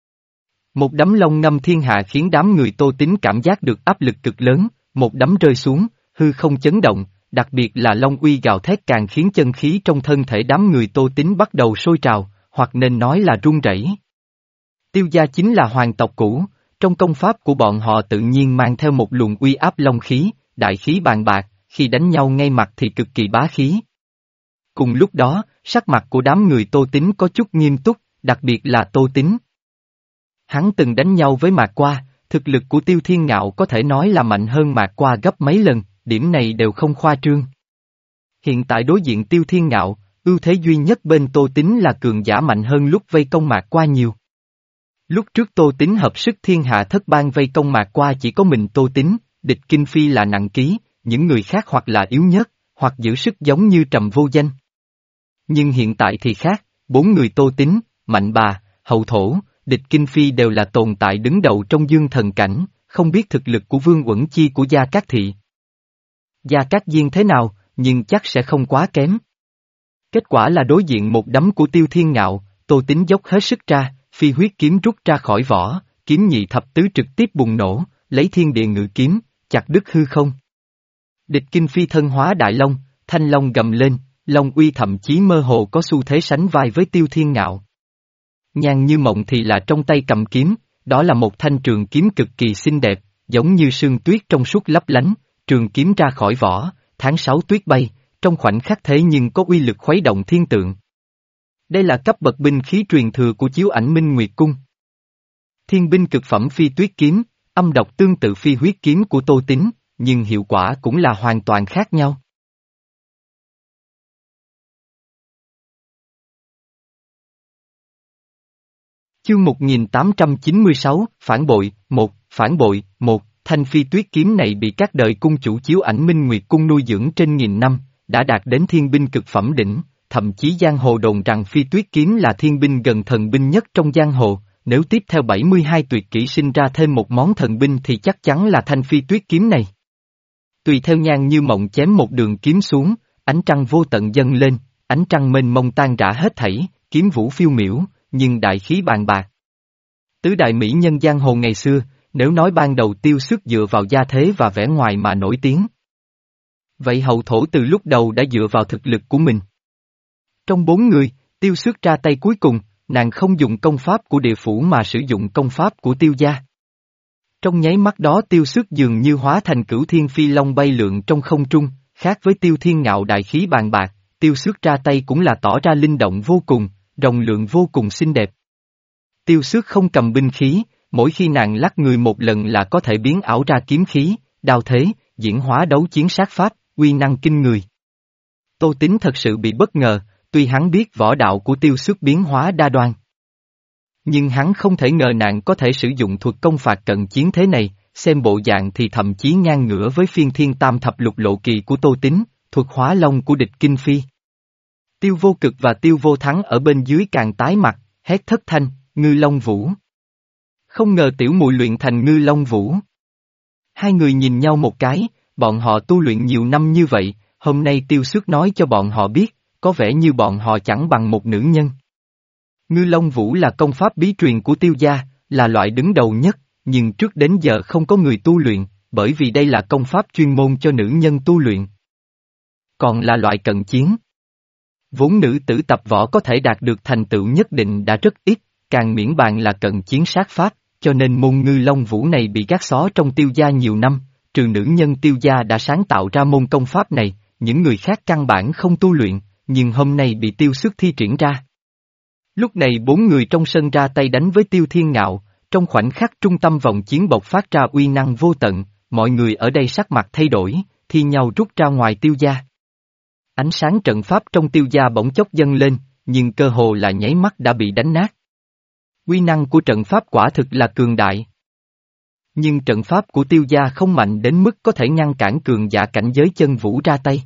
Một đấm long ngâm thiên hạ khiến đám người Tô Tín cảm giác được áp lực cực lớn, một đấm rơi xuống, hư không chấn động, đặc biệt là long uy gào thét càng khiến chân khí trong thân thể đám người Tô Tín bắt đầu sôi trào, hoặc nên nói là run rẩy. Tiêu gia chính là hoàng tộc cũ, trong công pháp của bọn họ tự nhiên mang theo một luồng uy áp long khí, đại khí bàn bạc, khi đánh nhau ngay mặt thì cực kỳ bá khí. Cùng lúc đó, sắc mặt của đám người Tô Tín có chút nghiêm túc, đặc biệt là Tô Tín. Hắn từng đánh nhau với Mạc Qua, thực lực của Tiêu Thiên Ngạo có thể nói là mạnh hơn Mạc Qua gấp mấy lần, điểm này đều không khoa trương. Hiện tại đối diện Tiêu Thiên Ngạo, ưu thế duy nhất bên Tô Tín là cường giả mạnh hơn lúc vây công Mạc Qua nhiều. Lúc trước Tô Tín hợp sức thiên hạ thất bang vây công Mạc Qua chỉ có mình Tô Tín, địch Kinh Phi là nặng ký, những người khác hoặc là yếu nhất, hoặc giữ sức giống như Trầm Vô Danh. Nhưng hiện tại thì khác, bốn người Tô Tín, Mạnh Bà, Hậu Thổ, địch Kinh Phi đều là tồn tại đứng đầu trong dương thần cảnh, không biết thực lực của Vương Uẩn Chi của Gia Cát Thị. Gia Cát Diên thế nào, nhưng chắc sẽ không quá kém. Kết quả là đối diện một đấm của Tiêu Thiên Ngạo, Tô Tín dốc hết sức ra, phi huyết kiếm rút ra khỏi vỏ, kiếm nhị thập tứ trực tiếp bùng nổ, lấy thiên địa ngự kiếm, chặt đứt hư không. Địch Kinh Phi thân hóa đại long, thanh long gầm lên, long uy thậm chí mơ hồ có xu thế sánh vai với Tiêu Thiên Ngạo. Nhan Như Mộng thì là trong tay cầm kiếm, đó là một thanh trường kiếm cực kỳ xinh đẹp, giống như sương tuyết trong suốt lấp lánh, trường kiếm ra khỏi vỏ, tháng sáu tuyết bay, trong khoảnh khắc thế nhưng có uy lực khuấy động thiên tượng. Đây là cấp bậc binh khí truyền thừa của Chiếu Ảnh Minh Nguyệt Cung. Thiên binh cực phẩm phi tuyết kiếm, âm độc tương tự phi huyết kiếm của Tô Tín, nhưng hiệu quả cũng là hoàn toàn khác nhau. Chương một nghìn tám trăm chín mươi sáu, Phản bội, một, Phản bội, một, thanh phi tuyết kiếm này bị các đời cung chủ Chiếu Ảnh Minh Nguyệt Cung nuôi dưỡng trên nghìn năm, đã đạt đến thiên binh cực phẩm đỉnh, thậm chí giang hồ đồn rằng phi tuyết kiếm là thiên binh gần thần binh nhất trong giang hồ, nếu tiếp theo bảy mươi hai tuyệt kỹ sinh ra thêm một món thần binh thì chắc chắn là thanh phi tuyết kiếm này. Tùy theo Nhan Như Mộng chém một đường kiếm xuống, ánh trăng vô tận dâng lên, ánh trăng mênh mông tan rã hết thảy, kiếm vũ phiêu miểu, nhưng đại khí bàn bạc. Tứ đại mỹ nhân giang hồ ngày xưa, nếu nói ban đầu Tiêu Xước dựa vào gia thế và vẻ ngoài mà nổi tiếng. Vậy Hậu Thổ từ lúc đầu đã dựa vào thực lực của mình. Trong bốn người, Tiêu Xước ra tay cuối cùng, nàng không dùng công pháp của địa phủ mà sử dụng công pháp của Tiêu gia. Trong nháy mắt đó Tiêu Xước dường như hóa thành cửu thiên phi long bay lượn trong không trung, khác với Tiêu Thiên Ngạo đại khí bàn bạc, Tiêu Xước ra tay cũng là tỏ ra linh động vô cùng, rộng lượng vô cùng xinh đẹp. Tiêu Xước không cầm binh khí, mỗi khi nàng lắc người một lần là có thể biến ảo ra kiếm khí, đao thế, diễn hóa đấu chiến sát pháp, uy năng kinh người. Tô Tín thật sự bị bất ngờ, tuy hắn biết võ đạo của Tiêu Xước biến hóa đa đoan. Nhưng hắn không thể ngờ nàng có thể sử dụng thuật công phạt cận chiến thế này, xem bộ dạng thì thậm chí ngang ngửa với phiên thiên tam thập lục lộ kỳ của Tô Tín, thuật hóa long của địch Kinh Phi. Tiêu Vô Cực và Tiêu Vô Thắng ở bên dưới càng tái mặt, hét thất thanh, Ngư Long Vũ. Không ngờ tiểu muội luyện thành Ngư Long Vũ. Hai người nhìn nhau một cái, bọn họ tu luyện nhiều năm như vậy, hôm nay Tiêu Xước nói cho bọn họ biết, có vẻ như bọn họ chẳng bằng một nữ nhân. Ngư Long Vũ là công pháp bí truyền của Tiêu gia, là loại đứng đầu nhất, nhưng trước đến giờ không có người tu luyện, bởi vì đây là công pháp chuyên môn cho nữ nhân tu luyện. Còn là loại cận chiến. Vốn nữ tử tập võ có thể đạt được thành tựu nhất định đã rất ít, càng miễn bàn là cận chiến sát pháp, cho nên môn Ngư Long Vũ này bị gác xó trong Tiêu gia nhiều năm, trừ nữ nhân Tiêu gia đã sáng tạo ra môn công pháp này, những người khác căn bản không tu luyện, nhưng hôm nay bị Tiêu Xước thi triển ra. Lúc này bốn người trong sân ra tay đánh với Tiêu Thiên Ngạo, trong khoảnh khắc trung tâm vòng chiến bộc phát ra uy năng vô tận, mọi người ở đây sắc mặt thay đổi, thi nhau rút ra ngoài Tiêu gia. Ánh sáng trận pháp trong Tiêu gia bỗng chốc dâng lên, nhưng cơ hồ là nháy mắt đã bị đánh nát. Uy năng của trận pháp quả thực là cường đại. Nhưng trận pháp của Tiêu gia không mạnh đến mức có thể ngăn cản cường giả cảnh giới chân vũ ra tay.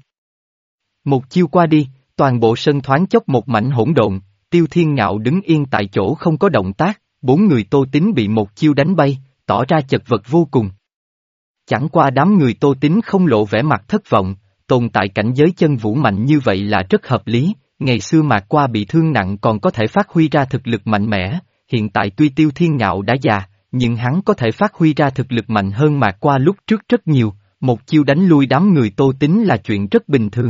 Một chiêu qua đi, toàn bộ sân thoáng chốc một mảnh hỗn độn, Tiêu Thiên Ngạo đứng yên tại chỗ không có động tác, bốn người Tô Tín bị một chiêu đánh bay, tỏ ra chật vật vô cùng. Chẳng qua đám người Tô Tín không lộ vẻ mặt thất vọng, tồn tại cảnh giới chân vũ mạnh như vậy là rất hợp lý, ngày xưa Mạc Qua bị thương nặng còn có thể phát huy ra thực lực mạnh mẽ, hiện tại tuy Tiêu Thiên Ngạo đã già, nhưng hắn có thể phát huy ra thực lực mạnh hơn Mạc Qua lúc trước rất nhiều, một chiêu đánh lui đám người Tô Tín là chuyện rất bình thường.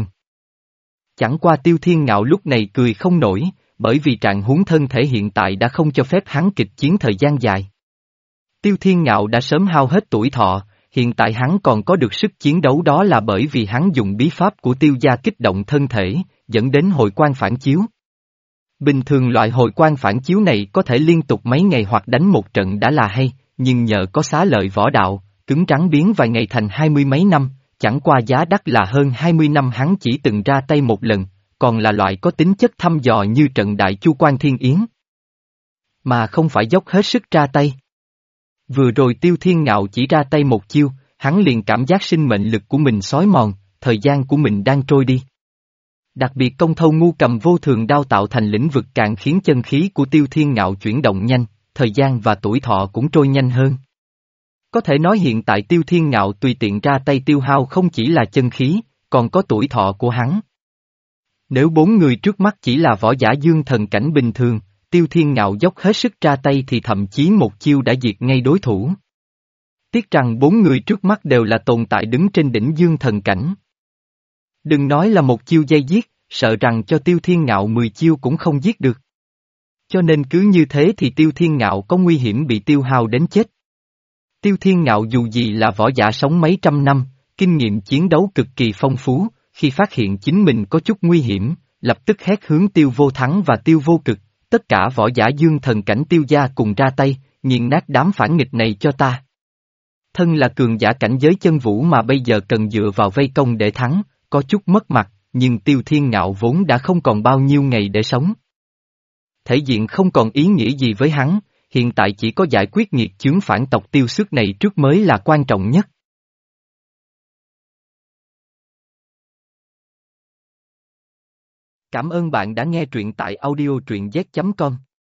Chẳng qua Tiêu Thiên Ngạo lúc này cười không nổi, bởi vì trạng huống thân thể hiện tại đã không cho phép hắn kịch chiến thời gian dài. Tiêu Thiên Ngạo đã sớm hao hết tuổi thọ, hiện tại hắn còn có được sức chiến đấu đó là bởi vì hắn dùng bí pháp của Tiêu gia kích động thân thể, dẫn đến hồi quang phản chiếu. Bình thường loại hồi quang phản chiếu này có thể liên tục mấy ngày hoặc đánh một trận đã là hay, nhưng nhờ có xá lợi võ đạo, cứng rắn biến vài ngày thành hai mươi mấy năm, chẳng qua giá đắt là hơn hai mươi năm hắn chỉ từng ra tay một lần, còn là loại có tính chất thăm dò như trận đại chu quan thiên yến. Mà không phải dốc hết sức ra tay. Vừa rồi Tiêu Thiên Ngạo chỉ ra tay một chiêu, hắn liền cảm giác sinh mệnh lực của mình xói mòn, thời gian của mình đang trôi đi. Đặc biệt công thâu ngu cầm vô thường đao tạo thành lĩnh vực càng khiến chân khí của Tiêu Thiên Ngạo chuyển động nhanh, thời gian và tuổi thọ cũng trôi nhanh hơn. Có thể nói hiện tại Tiêu Thiên Ngạo tùy tiện ra tay tiêu hao không chỉ là chân khí, còn có tuổi thọ của hắn. Nếu bốn người trước mắt chỉ là võ giả dương thần cảnh bình thường, Tiêu Thiên Ngạo dốc hết sức ra tay thì thậm chí một chiêu đã diệt ngay đối thủ. Tiếc rằng bốn người trước mắt đều là tồn tại đứng trên đỉnh dương thần cảnh. Đừng nói là một chiêu dây giết, sợ rằng cho Tiêu Thiên Ngạo mười chiêu cũng không giết được. Cho nên cứ như thế thì Tiêu Thiên Ngạo có nguy hiểm bị tiêu hao đến chết. Tiêu Thiên Ngạo dù gì là võ giả sống mấy trăm năm, kinh nghiệm chiến đấu cực kỳ phong phú, khi phát hiện chính mình có chút nguy hiểm, lập tức hét hướng Tiêu Vô Thắng và Tiêu Vô Cực, tất cả võ giả dương thần cảnh Tiêu gia cùng ra tay, nghiền nát đám phản nghịch này cho ta. Thân là cường giả cảnh giới chân vũ mà bây giờ cần dựa vào vây công để thắng, có chút mất mặt, nhưng Tiêu Thiên Ngạo vốn đã không còn bao nhiêu ngày để sống. Thể diện không còn ý nghĩa gì với hắn, hiện tại chỉ có giải quyết nghiệt chướng phản tộc Tiêu Xước này trước mới là quan trọng nhất. Cảm ơn bạn đã nghe truyện tại audio truyện z chấm com.